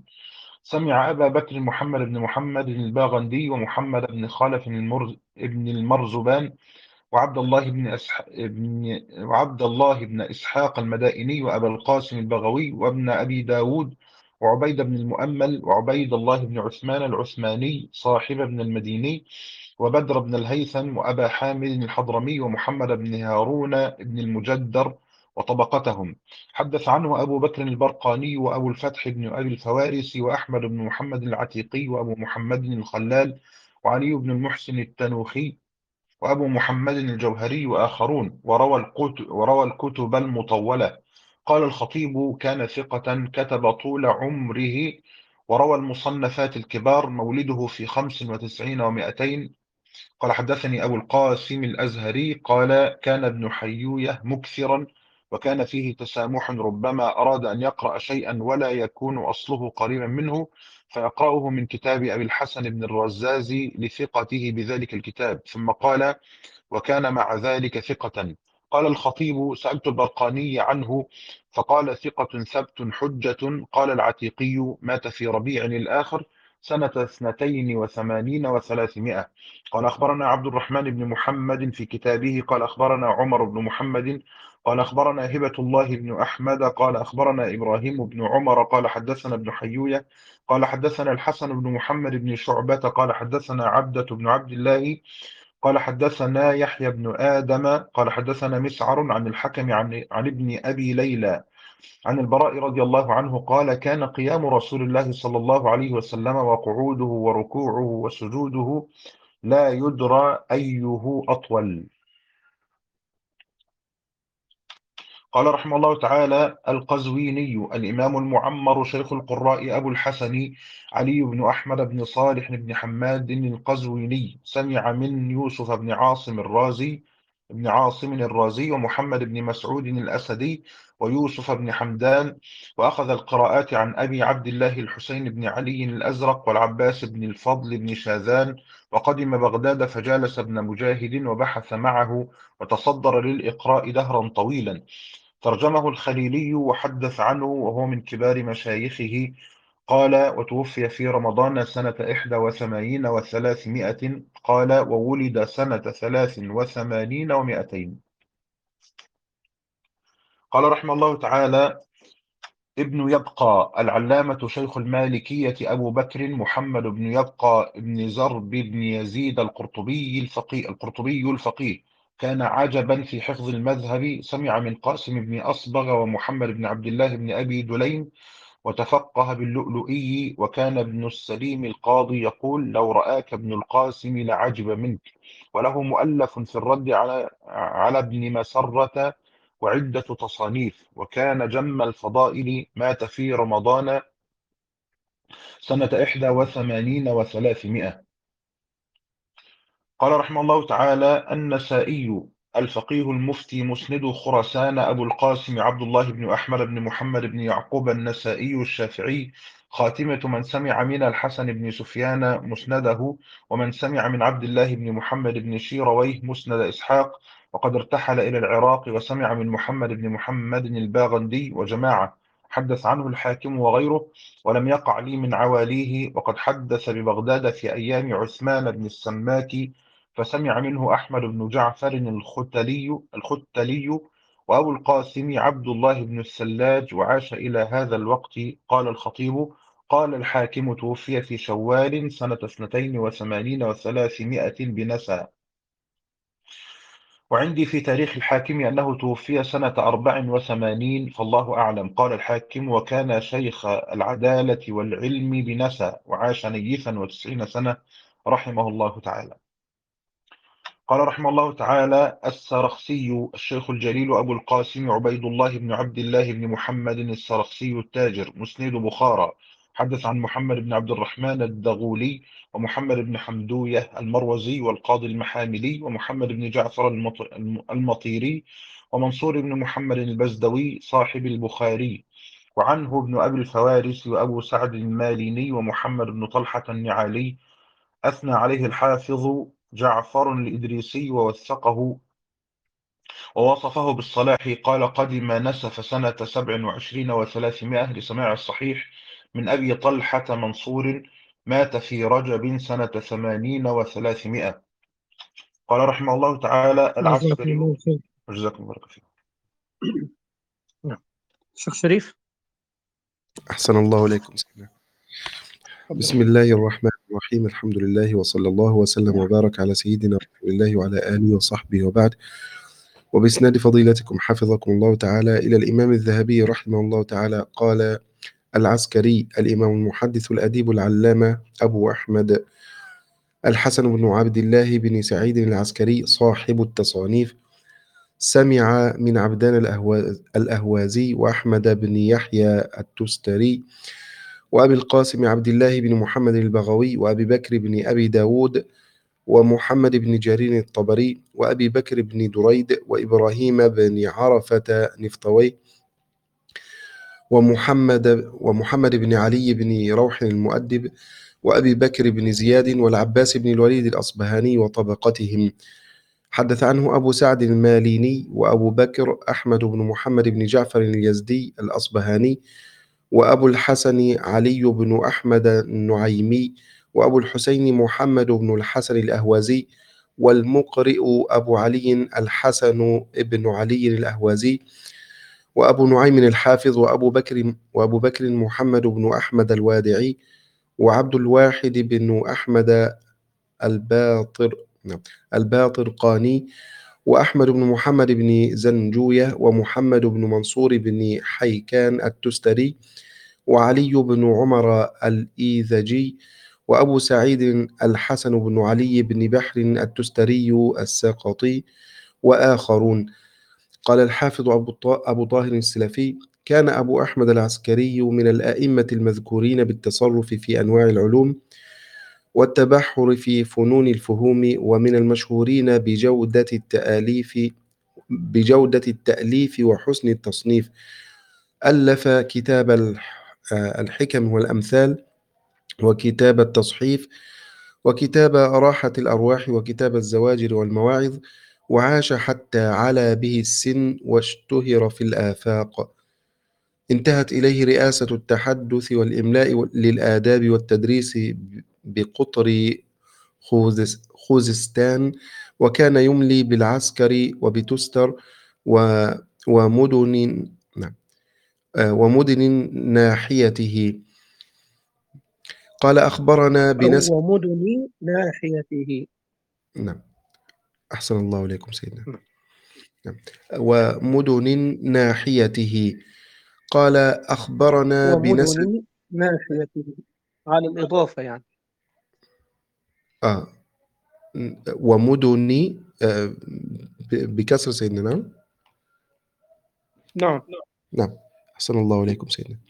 سمع أبا بكر محمد بن محمد الباغندي ومحمد بن خالف المرز ابن المرزبان وعبد الله بن أسح... ابن... وعبد الله بن إسحاق المدائني وأبا القاسم البغوي وابن أبي داود وعبيد بن المؤمل وعبيد الله بن عثمان العثماني صاحب ابن المديني وبدر بن الهيثم وأبا حامد الحضرمي ومحمد بن هارون بن المجدر وطبقتهم. حدث عنه أبو بكر البرقاني وأبو الفتح بن أبي الفوارس وأحمد بن محمد العتيقي وأبو محمد الخلال وعلي بن المحسن التنوخي وأبو محمد الجوهري وآخرون، وروى الكتب, وروى الكتب المطولة. قال الخطيب: كان ثقة كتب طول عمره، وروى المصنفات الكبار. مولده في خمس وتسعين ومائتين. قال حدثني أبو القاسم الأزهري قال: كان ابن حيوية مكثرا، وكان فيه تسامح، ربما أراد أن يقرأ شيئا ولا يكون أصله قريبا منه، فيقرأه من كتاب أبي الحسن بن الرزاز لثقته بذلك الكتاب، ثم قال: وكان مع ذلك ثقة. قال الخطيب: سألت البرقاني عنه، فقال: ثقة ثبت حجة. قال العتيقي: مات في ربيع الآخر سنة اثنتين وثمانين وثلاثمائة. قال أخبرنا عبد الرحمن بن محمد في كتابه قال أخبرنا عمر بن محمد قال أخبرنا هبة الله بن أحمد قال أخبرنا إبراهيم بن عمر قال حدثنا ابن حيوية قال حدثنا الحسن بن محمد بن شعبة قال حدثنا عبدة بن عبد الله قال حدثنا يحيى بن آدم قال حدثنا مسعر عن الحكم عن, عن ابن أبي ليلى عن البراء رضي الله عنه قال: كان قيام رسول الله صلى الله عليه وسلم وقعوده وركوعه وسجوده لا يدرى أيه أطول. قال رحمه الله تعالى: القزويني الإمام المعمر شيخ القراء أبو الحسن علي بن أحمد بن صالح بن حماد القزويني سمع من يوسف بن عاصم الرازي بن عاصم الرازي ومحمد بن مسعود الأسدي ويوسف بن حمدان، وأخذ القراءات عن أبي عبد الله الحسين بن علي الأزرق والعباس بن الفضل بن شاذان، وقدم بغداد فجالس ابن مجاهد وبحث معه وتصدر للإقراء دهرا طويلا. ترجمه الخليلي وحدث عنه وهو من كبار مشايخه. قال: وتوفي في رمضان سنة إحدى وثمانين وثلاثمائة. قال: وولد سنة ثلاث وثمانين ومائتين. قال رحمه الله تعالى: ابن يبقى العلامة شيخ المالكية أبو بكر محمد بن يبقى بن زرب بن يزيد القرطبي الفقيه القرطبي الفقيه كان عجبا في حفظ المذهب. سمع من قاسم بن أصبغ ومحمد بن عبد الله بن أبي دليم، وتفقه باللؤلؤي. وكان ابن السليم القاضي يقول: لو رآك ابن القاسم لعجب منك. وله مؤلف في الرد على على ابن مسرة وعدة تصانيف. وكان جم الفضائل. مات في رمضان سنة إحدى وثمانين وثلاثمائة. قال رحمه الله تعالى: النسائي الفقيه المفتي مسند خراسان أبو القاسم عبد الله بن أحمد بن محمد بن يعقوب النسائي الشافعي، خاتمة من سمع من الحسن بن سفيان مسنده، ومن سمع من عبد الله بن محمد بن شيرويه مسند إسحاق. وقد ارتحل إلى العراق وسمع من محمد بن محمد الباغندي وجماعة، حدث عنه الحاكم وغيره، ولم يقع لي من عواليه. وقد حدث ببغداد في أيام عثمان بن السماك، فسمع منه أحمد بن جعفر الختلي الختلي وأبو القاسم عبد الله بن السلاج، وعاش إلى هذا الوقت. قال الخطيب: قال الحاكم: توفي في شوال سنة اثنتين وثمانين وثلاثمائة بنسى. وعندي في تاريخ الحاكم أنه توفي سنة أربع وثمانين، فالله أعلم. قال الحاكم: وكان شيخ العدالة والعلم بنسى، وعاش نيفا وتسعين سنة رحمه الله تعالى. قال رحمه الله تعالى: السرخسي الشيخ الجليل أبو القاسم عبيد الله بن عبد الله بن محمد السرخسي التاجر مسند بخارى، حدث عن محمد بن عبد الرحمن الدغولي ومحمد بن حمدوية المروزي والقاضي المحاملي ومحمد بن جعفر المط- المطيري ومنصور بن محمد البزدوي صاحب البخاري. وعنه ابن أبي الفوارس وأبو سعد الماليني ومحمد بن طلحة النعالي. أثنى عليه الحافظ جعفر الإدريسي ووثقه ووصفه بالصلاح. قال: قدم نسف سنة سبع وعشرين وثلاثمائة لسماع الصحيح من أبي طلحة منصور. مات في رجب سنة ثمانين وثلاثمائة. قال رحمه الله تعالى: جزاكم العسكري. الله خير. جزاكم الله خير. نعم. شيخ شريف. أحسن الله إليكم سيدنا. بسم الله الرحمن الرحيم، الحمد لله وصلى الله وسلم وبارك على سيدنا رسول الله وعلى آله وصحبه وبعد. وبإسناد فضيلتكم حفظكم الله تعالى إلى الإمام الذهبي رحمه الله تعالى قال: العسكري الإمام المحدث الأديب العلامة أبو أحمد الحسن بن عبد الله بن سعيد العسكري صاحب التصانيف، سمع من عبدان الأهوازي وأحمد بن يحيى التستري وأبي القاسم عبد الله بن محمد البغوي وأبي بكر بن أبي داود ومحمد بن جرير الطبري وأبي بكر بن دريد وإبراهيم بن عرفة نفطوي ومحمد ومحمد بن علي بن روح المؤدب وأبي بكر بن زياد والعباس بن الوليد الأصبهاني وطبقتهم. حدث عنه أبو سعد الماليني وأبو بكر أحمد بن محمد بن جعفر اليزدي الأصبهاني وأبو الحسن علي بن أحمد النعيمي وأبو الحسين محمد بن الحسن الأهوازي والمقرئ أبو علي الحسن بن علي الأهوازي وأبو نعيم الحافظ وأبو بكر وأبو بكر محمد بن أحمد الوادعي وعبد الواحد بن أحمد الباطر الباطرقاني وأحمد بن محمد بن زنجوية ومحمد بن منصور بن حيكان التستري وعلي بن عمر الإيذجي وأبو سعيد الحسن بن علي بن بحر التستري الساقطي وآخرون. قال الحافظ أبو الط- أبو طاهر السلفي: كان أبو أحمد العسكري من الأئمة المذكورين بالتصرف في أنواع العلوم والتبحر في فنون الفهوم، ومن المشهورين بجودة التأليف بجودة التأليف وحسن التصنيف. ألف كتاب الح- آه، الحكم والأمثال، وكتاب التصحيف، وكتاب راحة الأرواح، وكتاب الزواجر والمواعظ، وعاش حتى علا به السن واشتهر في الآفاق. انتهت إليه رئاسة التحدث والإملاء للآداب والتدريس بقطر خوزس- خوزستان، وكان يملي بالعسكر وبتستر و- ومدن نعم آه، ومدن ناحيته. قال أخبرنا بنسب ومدن ناحيته. نعم أحسن الله إليكم سيدنا. نعم. نعم. ومدن ناحيته. قال أخبرنا بنسب ومدن ناحيته على الإضافة يعني. آه ومدن آه ب- بكسر سيدنا. نعم نعم. نعم أحسن الله إليكم سيدنا.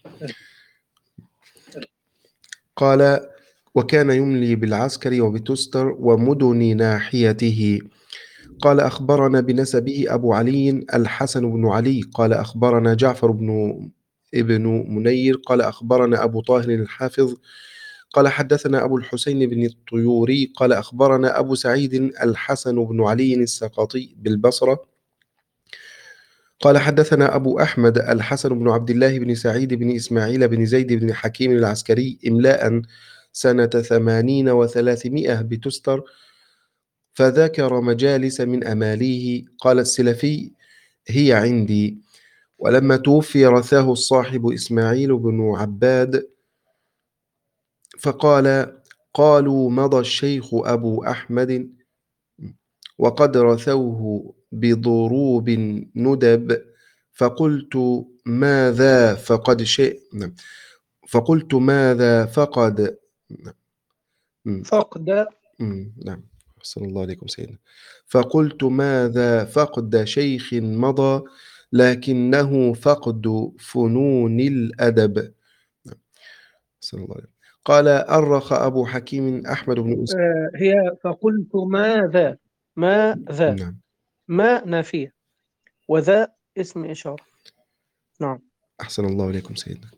قال وكان يملي بالعسكر وبتستر ومدن ناحيته. قال أخبرنا بنسبه أبو علي الحسن بن علي. قال أخبرنا جعفر بن ابن منير. قال أخبرنا أبو طاهر الحافظ. قال حدثنا أبو الحسين بن الطيوري. قال أخبرنا أبو سعيد الحسن بن علي السقطي بالبصرة. قال حدثنا أبو أحمد الحسن بن عبد الله بن سعيد بن إسماعيل بن زيد بن حكيم العسكري إملاء سنة ثمانين وثلاثمائة بتستر، فذكر مجالس من أماليه. قال السلفي: هي عندي. ولما توفي رثاه الصاحب إسماعيل بن عباد، فقال: قالوا مضى الشيخ أبو أحمد وقد رثوه بضروب ندب، فقلت ماذا فقد شيء نعم. فقلت ماذا فقد نعم. مم. فقد. مم. نعم أحسن الله عليكم سيدنا. فقلت ماذا فقد شيخ مضى، لكنه فقد فنون الأدب. نعم أحسن الله عليكم. قال أرخ أبو حكيم أحمد بن أسامة. آه هي فقلت ماذا. ماذا. نعم ما نافية، وذا اسم إشارة. نعم. أحسن الله عليكم سيدنا.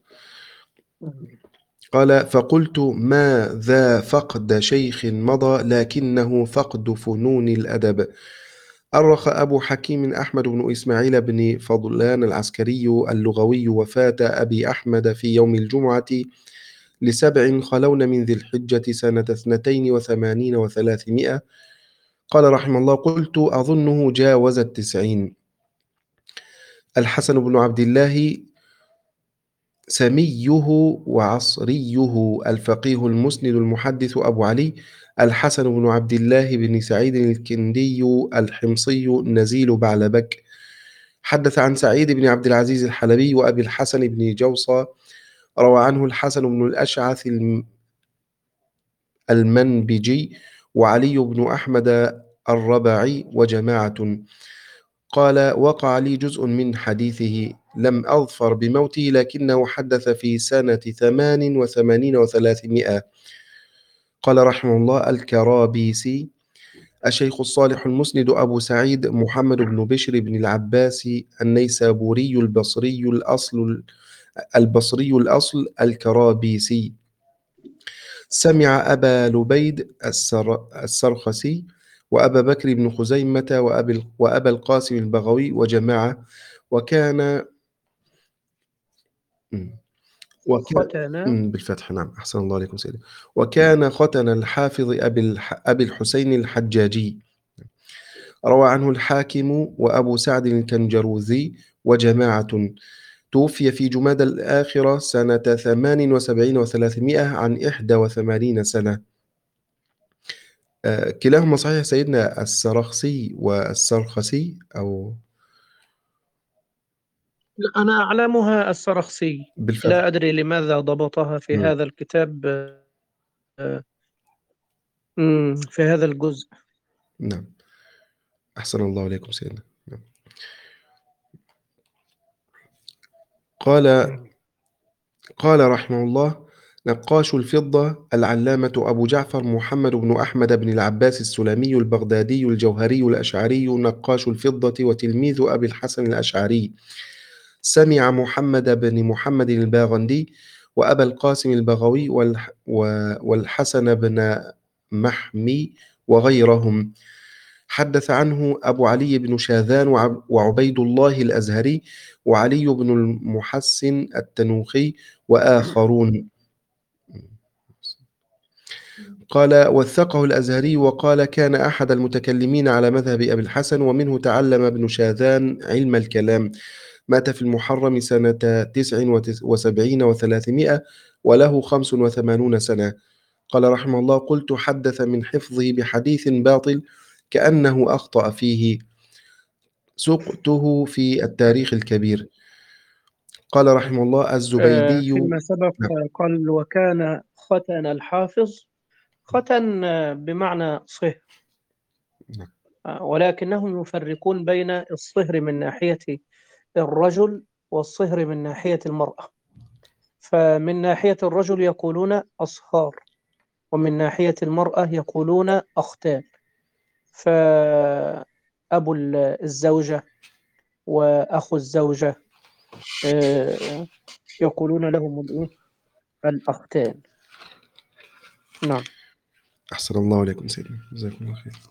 قال فقلت ماذا فقد شيخ مضى، لكنه فقد فنون الأدب. أرخ أبو حكيم أحمد بن إسماعيل بن فضلان العسكري اللغوي وفاة أبي أحمد في يوم الجمعة لسبع خلون من ذي الحجة سنة اثنتين وثمانين وثلاثمائة. قال رحمه الله: قلت أظنه جاوز التسعين. الحسن بن عبد الله سميه وعصريه الفقيه المسند المحدث أبو علي الحسن بن عبد الله بن سعيد الكندي الحمصي نزيل بعلبك. حدث عن سعيد بن عبد العزيز الحلبي وأبي الحسن بن جوصى. روى عنه الحسن بن الأشعث الم- المنبجي وعلي بن أحمد الربعي وجماعة. قال وقع لي جزء من حديثه، لم أظفر بموته، لكنه حدث في سنة ثمان وثمانين وثلاثمائة. قال رحمه الله: الكرابيسي. الشيخ الصالح المسند أبو سعيد محمد بن بشر بن العباس النيسابوري البصري الأصل البصري الأصل الكرابيسي. سمع أبا لبيد السر السرخسي وأبا بكر بن خزيمة وأبي وأبا القاسم البغوي وجماعة. وكان مم. وكان ختنا. مم، بالفتح. نعم أحسن الله عليكم سيدي. وكان ختن الحافظ أبي الح... أبي الحسين الحجاجي. روى عنه الحاكم وأبو سعد الكنجروذي وجماعة. توفي في جماد الآخرة سنة ثمان وسبعين وثلاثمائة عن إحدى وثمانين سنة. آه، كلاهما صحيح سيدنا السرخسي والسرخسي أو لا، أنا أعلمها السرخسي. بالفتح. لا أدري لماذا ضبطها في مم. هذا الكتاب. آه، مم، في هذا الجزء. نعم أحسن الله عليكم سيدنا. نعم. قال قال رحمه الله: نقاش الفضة العلامة أبو جعفر محمد بن أحمد بن العباس السلمي البغدادي الجوهري الأشعري نقاش الفضة وتلميذ أبي الحسن الأشعري. سمع محمد بن محمد الباغندي وأبا القاسم البغوي والح والحسن بن محمي وغيرهم. حدث عنه أبو علي بن شاذان وعبيد الله الأزهري وعلي بن المحسن التنوخي وآخرون. قال: وثقه الأزهري وقال: كان أحد المتكلمين على مذهب أبي الحسن، ومنه تعلم ابن شاذان علم الكلام. مات في المحرم سنة تسع وسبعين وثلاثمائة وله خمس وثمانون سنة. قال رحمه الله: قلت: حدث من حفظه بحديث باطل كأنه أخطأ فيه، سقته في التاريخ الكبير. قال رحمه الله: الزبيدي. فيما سبق قال: وكان ختن الحافظ. ختن بمعنى صهر، ولكنهم يفرقون بين الصهر من ناحية الرجل والصهر من ناحية المرأة. فمن ناحية الرجل يقولون أصهار، ومن ناحية المرأة يقولون أختان. فأبو الزوجة وأخو الزوجة يقولون لهم الأختان. نعم. أحسن الله عليكم سيدنا، جزاكم الله خير.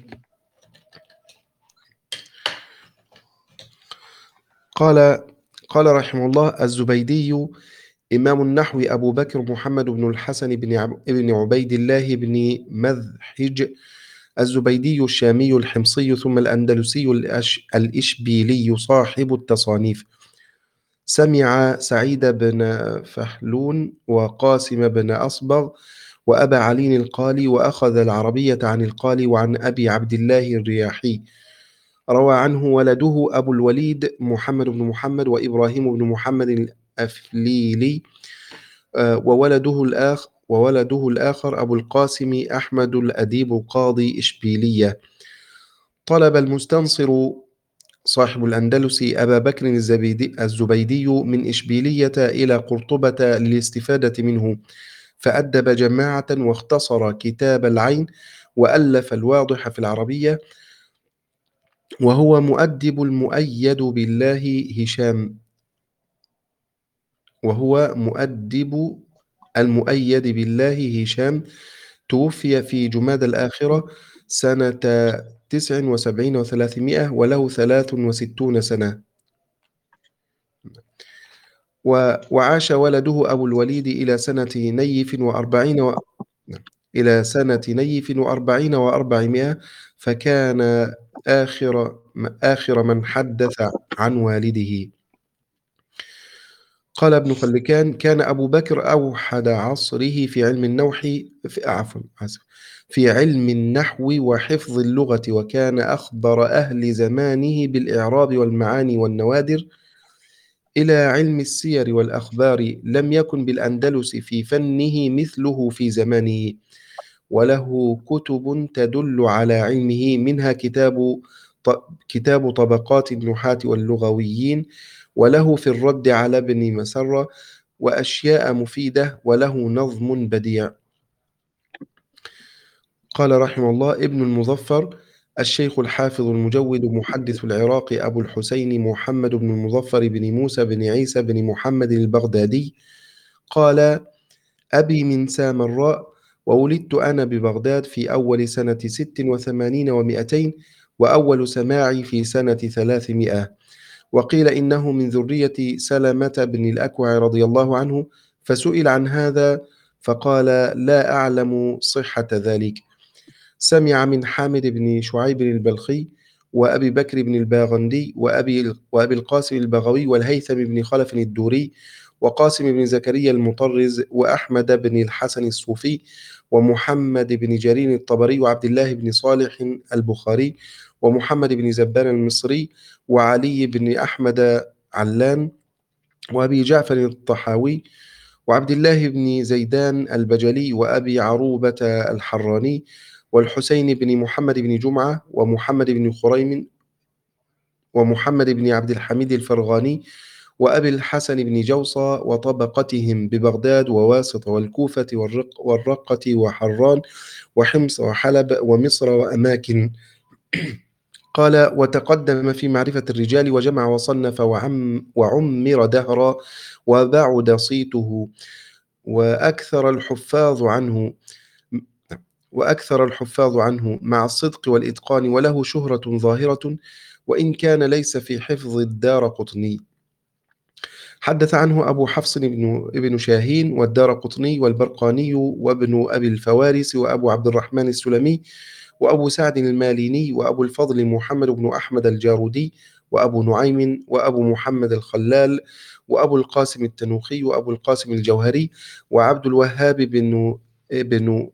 قال قال رحمه الله: الزبيدي إمام النحو أبو بكر محمد بن الحسن بن ابن عبيد الله بن مذحج الزبيدي الشامي الحمصي ثم الأندلسي الإشبيلي صاحب التصانيف. سمع سعيد بن فحلون وقاسم بن أصبغ وأبا علي القالي، وأخذ العربية عن القالي وعن أبي عبد الله الرياحي. روى عنه ولده أبو الوليد محمد بن محمد وإبراهيم بن محمد الأفليلي، وولده الآخر وولده الآخر أبو القاسم أحمد الأديب القاضي إشبيلية. طلب المستنصر صاحب الأندلس أبا بكر الزبيدي من إشبيلية إلى قرطبة للاستفادة منه، فأدب جماعة واختصر كتاب العين وألف الواضح في العربية. وهو مؤدب المؤيد بالله هشام وهو مؤدب المؤيد بالله هشام توفي في جماد الآخرة سنة تسع وسبعين وثلاثمائة وله ثلاث وستون سنة. وعاش ولده أبو الوليد إلى سنة نيف وأربعين و... إلى سنة نيف وأربعين وأربعمائة، فكان آخر آخر من حدث عن والده. قال ابن خلكان: كان أبو بكر أوحد عصره في علم النوح في عفوا في علم النحو وحفظ اللغة، وكان أخبر أهل زمانه بالإعراب والمعاني والنوادر. إلى علم السير والأخبار لم يكن بالأندلس في فنه مثله في زمانه، وله كتب تدل على علمه، منها كتاب كتاب طبقات النحاة واللغويين، وله في الرد على ابن مسرة وأشياء مفيدة، وله نظم بديع. قال رحمه الله: ابن المظفر الشيخ الحافظ المجود محدث العراق أبو الحسين محمد بن المظفر بن موسى بن عيسى بن محمد البغدادي قال: أبي من سامراء، وولدت أنا ببغداد في أول سنة ست وثمانين ومائتين، وأول سماعي في سنة ثلاثمائة. وقيل إنه من ذرية سلمة بن الأكوع رضي الله عنه، فسئل عن هذا فقال: لا أعلم صحة ذلك. سمع من حامد بن شعيب البلخي وأبي بكر بن الباغندي وأبي, وأبي القاسم البغوي والهيثم بن خلف الدوري وقاسم بن زكريا المطرز وأحمد بن الحسن الصوفي ومحمد بن جرير الطبري وعبد الله بن صالح البخاري ومحمد بن زبان المصري وعلي بن أحمد علان وأبي جعفر الطحاوي وعبد الله بن زيدان البجلي وأبي عروبة الحراني والحسين بن محمد بن جمعة ومحمد بن خريم ومحمد بن عبد الحميد الفرغاني وأبي الحسن بن جوصى وطبقتهم ببغداد وواسط والكوفة والرق والرقة وحران وحمص وحلب ومصر وأماكن. قال: وتقدم في معرفة الرجال وجمع وصنف وعم وعمر دهرا وبعد صيته، وأكثر الحفاظ عنه وأكثر الحفاظ عنه مع الصدق والإتقان، وله شهرة ظاهرة وإن كان ليس في حفظ الدارقطني. حدث عنه أبو حفص بن ابن شاهين والدارقطني والبرقاني وابن أبي الفوارس وأبو عبد الرحمن السلمي وأبو سعد الماليني وأبو الفضل محمد بن أحمد الجارودي وأبو نعيم وأبو محمد الخلال وأبو القاسم التنوخي وأبو القاسم الجوهري وعبد الوهاب بن ابن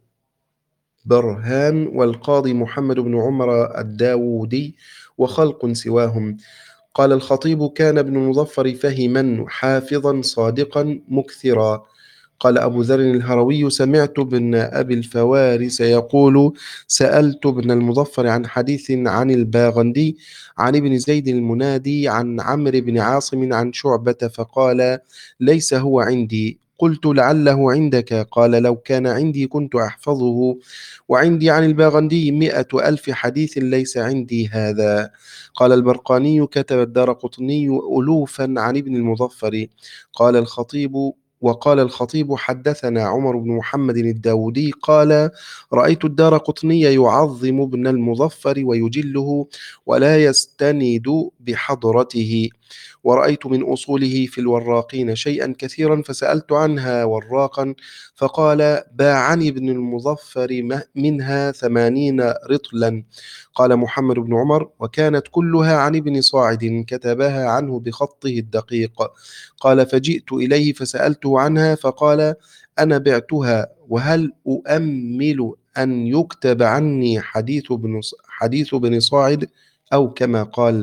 برهان والقاضي محمد بن عمر الداودي وخلق سواهم. قال الخطيب: كان ابن المظفر فهما حافظا صادقا مكثرا. قال أبو ذر الهروي: سمعت ابن أبي الفوارس يقول: سألت ابن المظفر عن حديث عن الباغندي عن ابن زيد المنادي عن عمرو بن عاصم عن شعبة فقال: ليس هو عندي. قلت: لعله عندك؟ قال: لو كان عندي كنت أحفظه، وعندي عن الباغندي مئة ألف حديث ليس عندي هذا. قال البرقاني: كتب الدارقطني ألوفا عن ابن المظفر. قال الخطيب وقال الخطيب: حدثنا عمر بن محمد الداودي قال: رأيت الدارقطني يعظم ابن المظفر ويجله ولا يستند بحضرته، ورأيت من أصوله في الوراقين شيئا كثيرا، فسألت عنها وراقا فقال: باعني ابن المظفر منها ثمانين رطلا. قال محمد بن عمر: وكانت كلها عن ابن صاعد كتبها عنه بخطه الدقيق. قال: فجئت إليه فسألته عنها فقال: أنا بعتها، وهل أؤمل أن يكتب عني حديث ابن حديث ابن صاعد أو كما قال.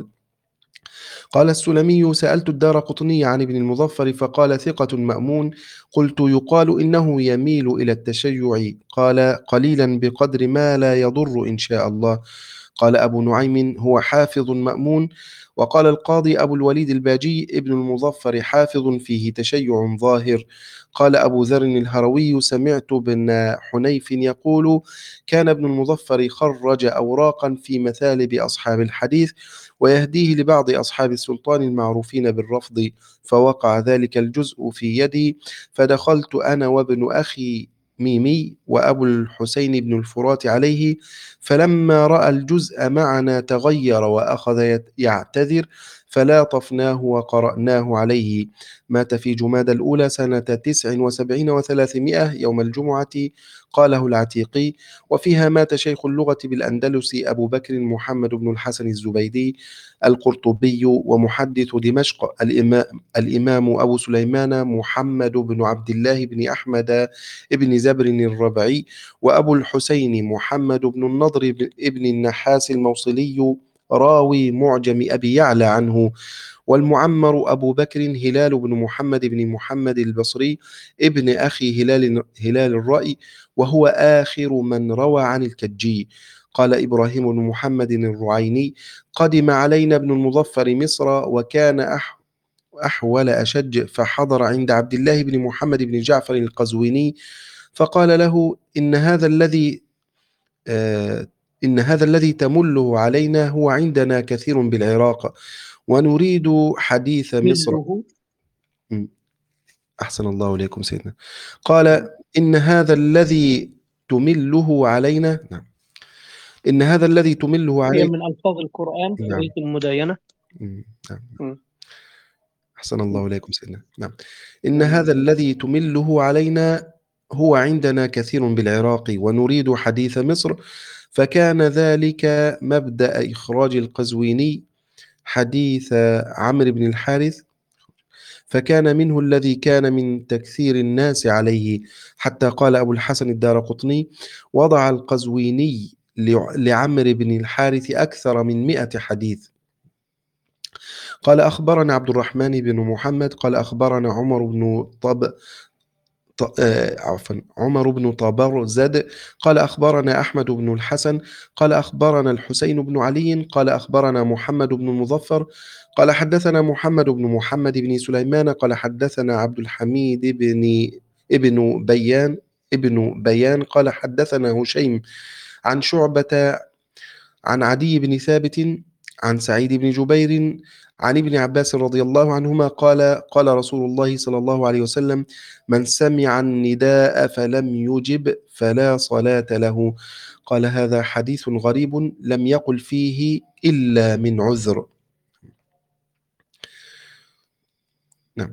قال السلمي: سألت الدارقطني عن ابن المظفر فقال: ثقة مأمون. قلت: يقال إنه يميل إلى التشيع. قال: قليلا بقدر ما لا يضر إن شاء الله. قال أبو نعيم: هو حافظ مأمون. وقال القاضي أبو الوليد الباجي: ابن المظفر حافظ فيه تشيع ظاهر. قال أبو ذر الهروي: سمعت بن حنيف يقول: كان ابن المظفر خرج أوراقا في مثالب أصحاب الحديث ويهديه لبعض أصحاب السلطان المعروفين بالرفض، فوقع ذلك الجزء في يدي، فدخلت أنا وابن أخي ميمي وأبو الحسين بن الفرات عليه، فلما رأى الجزء معنا تغير وأخذ يعتذر، فلاطفناه وقرأناه عليه. مات في جماد الأولى سنة تسع وسبعين وثلاثمائة يوم الجمعة. قاله العتيقي. وفيها مات شيخ اللغة بالأندلس أبو بكر محمد بن الحسن الزبيدي القرطبي ومحدث دمشق الإمام, الإمام أبو سليمان محمد بن عبد الله بن أحمد بن زبر الربعي، وأبو الحسين محمد بن النضر بن النحاس الموصلي راوي معجم أبي يعلى عنه. والمعمر أبو بكر هلال بن محمد بن محمد البصري ابن أخي هلال, هلال الرأي، وهو آخر من روى عن الكجي. قال إبراهيم بن محمد الرعيني: قدم علينا ابن المظفر مصر وكان أح أحول أشج، فحضر عند عبد الله بن محمد بن جعفر القزويني فقال له: إن هذا الذي آه إن هذا الذي تمله علينا هو عندنا كثير بالعراق، ونريد حديث مصر. مله أحسن الله إليكم سيدنا. قال: إن هذا الذي تمله علينا نعم إن هذا الذي تمله هي علينا من ألفاظ القرآن في نعم. آية المداينة. مم. نعم. مم. أحسن الله إليكم سيدنا. نعم. إن هذا الذي تمله علينا هو عندنا كثير بالعراق، ونريد حديث مصر. فكان ذلك مبدأ إخراج القزويني حديث عمرو بن الحارث، فكان منه الذي كان من تكثير الناس عليه، حتى قال أبو الحسن الدارقطني: وضع القزويني لعمرو بن الحارث أكثر من مئة حديث. قال: أخبرنا عبد الرحمن بن محمد قال: أخبرنا عمر بن طب ط- آه، عفوا عمر بن طابر زاد قال أخبرنا أحمد بن الحسن قال أخبرنا الحسين بن علي قال أخبرنا محمد بن المظفر قال حدثنا محمد بن محمد بن سليمان قال حدثنا عبد الحميد بن ابن بيان ابن بيان قال حدثنا هشيم عن شعبة عن عدي بن ثابت عن سعيد بن جبير عن ابن عباس رضي الله عنهما قال قال رسول الله صلى الله عليه وسلم من سمع النداء فلم يجب فلا صلاة له. قال هذا حديث غريب لم يقل فيه إلا من عذر. نعم.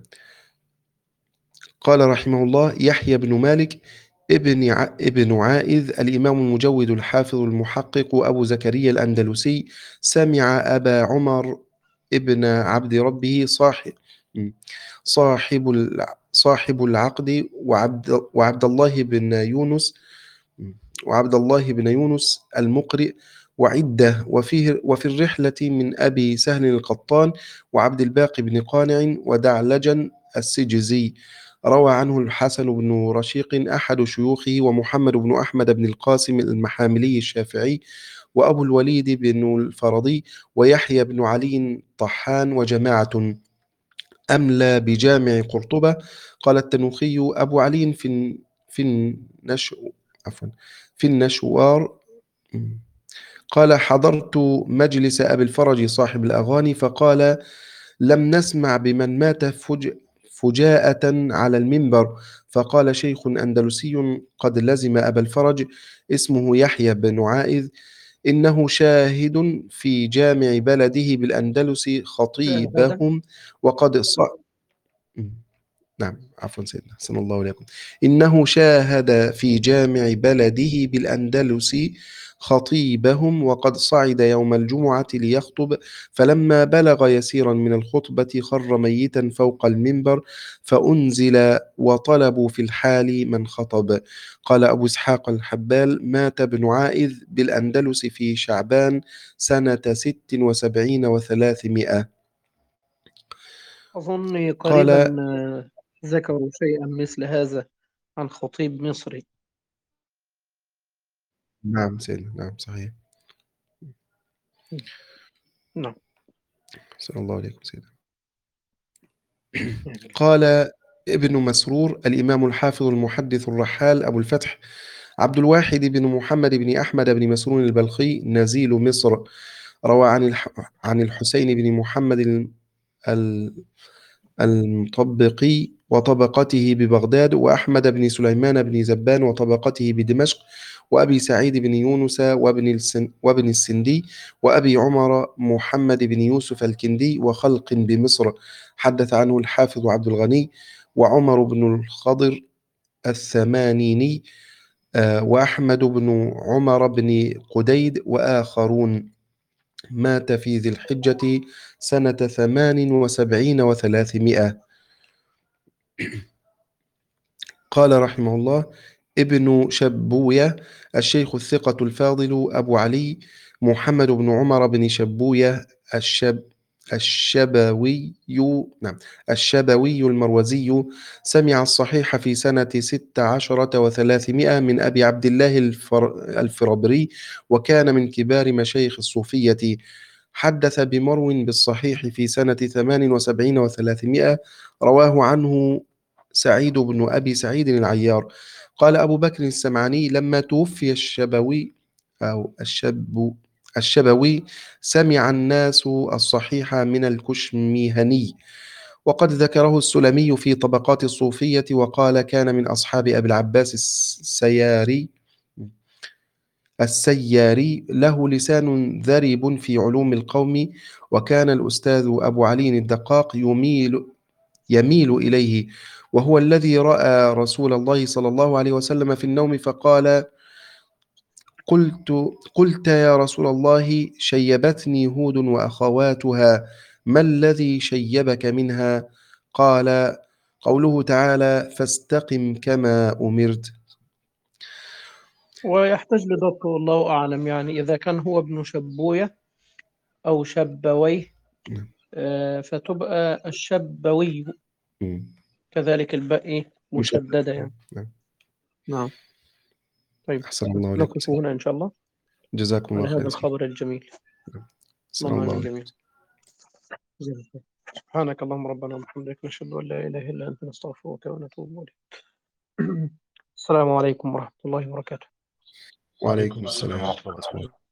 قال رحمه الله يحيى بن مالك ابن ع... ابن عائذ الإمام المجود الحافظ المحقق أبو زكريا الأندلسي سمع أبا عمر ابن عبد ربه صاحب صاحب الع- صاحب العقد وعبد وعبد الله بن يونس وعبد الله بن يونس المقرئ وعدة وفيه وفي الرحلة من أبي سهل القطان وعبد الباقي بن قانع ودعلجا السجزي. روى عنه الحسن بن رشيق أحد شيوخه ومحمد بن أحمد بن القاسم المحاملي الشافعي وأبو الوليد بن الفرضي ويحيى بن علي طحان وجماعة أملى بجامع قرطبة. قال التنوخي أبو علي في في النشو عفوا في النشوار قال حضرت مجلس أبي الفرج صاحب الأغاني فقال لم نسمع بمن مات فج فجاءة على المنبر. فقال شيخ أندلسي قد لزم أبا الفرج اسمه يحيى بن عائذ إنه شاهد في جامع بلده بالأندلس خطيبهم وقد ص... نعم عفوا سيدنا أحسن الله إليكم. إنه شاهد في جامع بلده بالأندلس خطيبهم وقد صعد يوم الجمعة ليخطب فلما بلغ يسيرا من الخطبة خر ميتا فوق المنبر فأنزل وطلبوا في الحال من خطب. قال أبو إسحاق الحبال مات ابن عائذ بالأندلس في شعبان سنة ست وسبعين وثلاثمائة. أظن قال قريبا آه، ذكروا شيئا مثل هذا عن خطيب مصري. نعم سيدنا نعم صحيح. نعم. صلى الله عليكم سيدنا. يعني قال ابن مسرور الإمام الحافظ المحدث الرحال أبو الفتح عبد الواحد بن محمد بن أحمد بن مسرور البلخي نزيل مصر روى عن الح... عن الحسين بن محمد ال... ال- المطبقي وطبقته ببغداد وأحمد بن سليمان بن زبان وطبقته بدمشق وأبي سعيد بن يونس وابن, السن وابن السندي وأبي عمر محمد بن يوسف الكندي وخلق بمصر. حدث عنه الحافظ عبد الغني وعمر بن الخضر الثمانيني آه، وأحمد بن عمر بن قديد وآخرون. مات في ذي الحجة سنة ثمان وسبعين وثلاثمائة. قال رحمه الله ابن شبوية الشيخ الثقة الفاضل أبو علي محمد بن عمر بن شبوية الشب الشبوي نعم الشبوي المروزي سمع الصحيح في سنة ست عشرة وثلاثمائة من أبي عبد الله الفر الفربري وكان من كبار مشايخ الصوفية. حدث بمرو بالصحيح في سنة ثمان وسبعين وثلاثمائة رواه عنه سعيد بن أبي سعيد العيار. قال أبو بكر السمعاني لما توفي الشبوي أو الشب الشبوي سمع الناس الصحيح من الكشميهني وقد ذكره السلمي في طبقات الصوفية وقال كان من أصحاب أبي العباس السياري السياري له لسان ذرب في علوم القوم وكان الأستاذ أبو علي الدقاق يميل يميل إليه وهو الذي رأى رسول الله صلى الله عليه وسلم في النوم فقال قلت قلت يا رسول الله شيبتني هود وأخواتها ما الذي شيبك منها؟ قال قوله تعالى فاستقم كما أمرت. ويحتاج لضبط والله أعلم، يعني إذا كان هو ابن شبوية أو شبويه آه، فتبقى الشبوي م. كذلك الباقي مشددة يعني. نعم. نعم. طيب أحسن الله إليكم. نقف هنا إن شاء الله جزاكم الله على هذا خير. الخبر الجميل. أحسن اللهم الله آمين إليكم. جميعا. جزاك الله خير. سبحانك اللهم ربنا وبحمدك نشهد أن لا إله إلا أنت نستغفرك ونتوب إليك. السلام عليكم ورحمة الله وبركاته. وعليكم السلام السلام ورحمة الله ورحمة الله. وبركاته.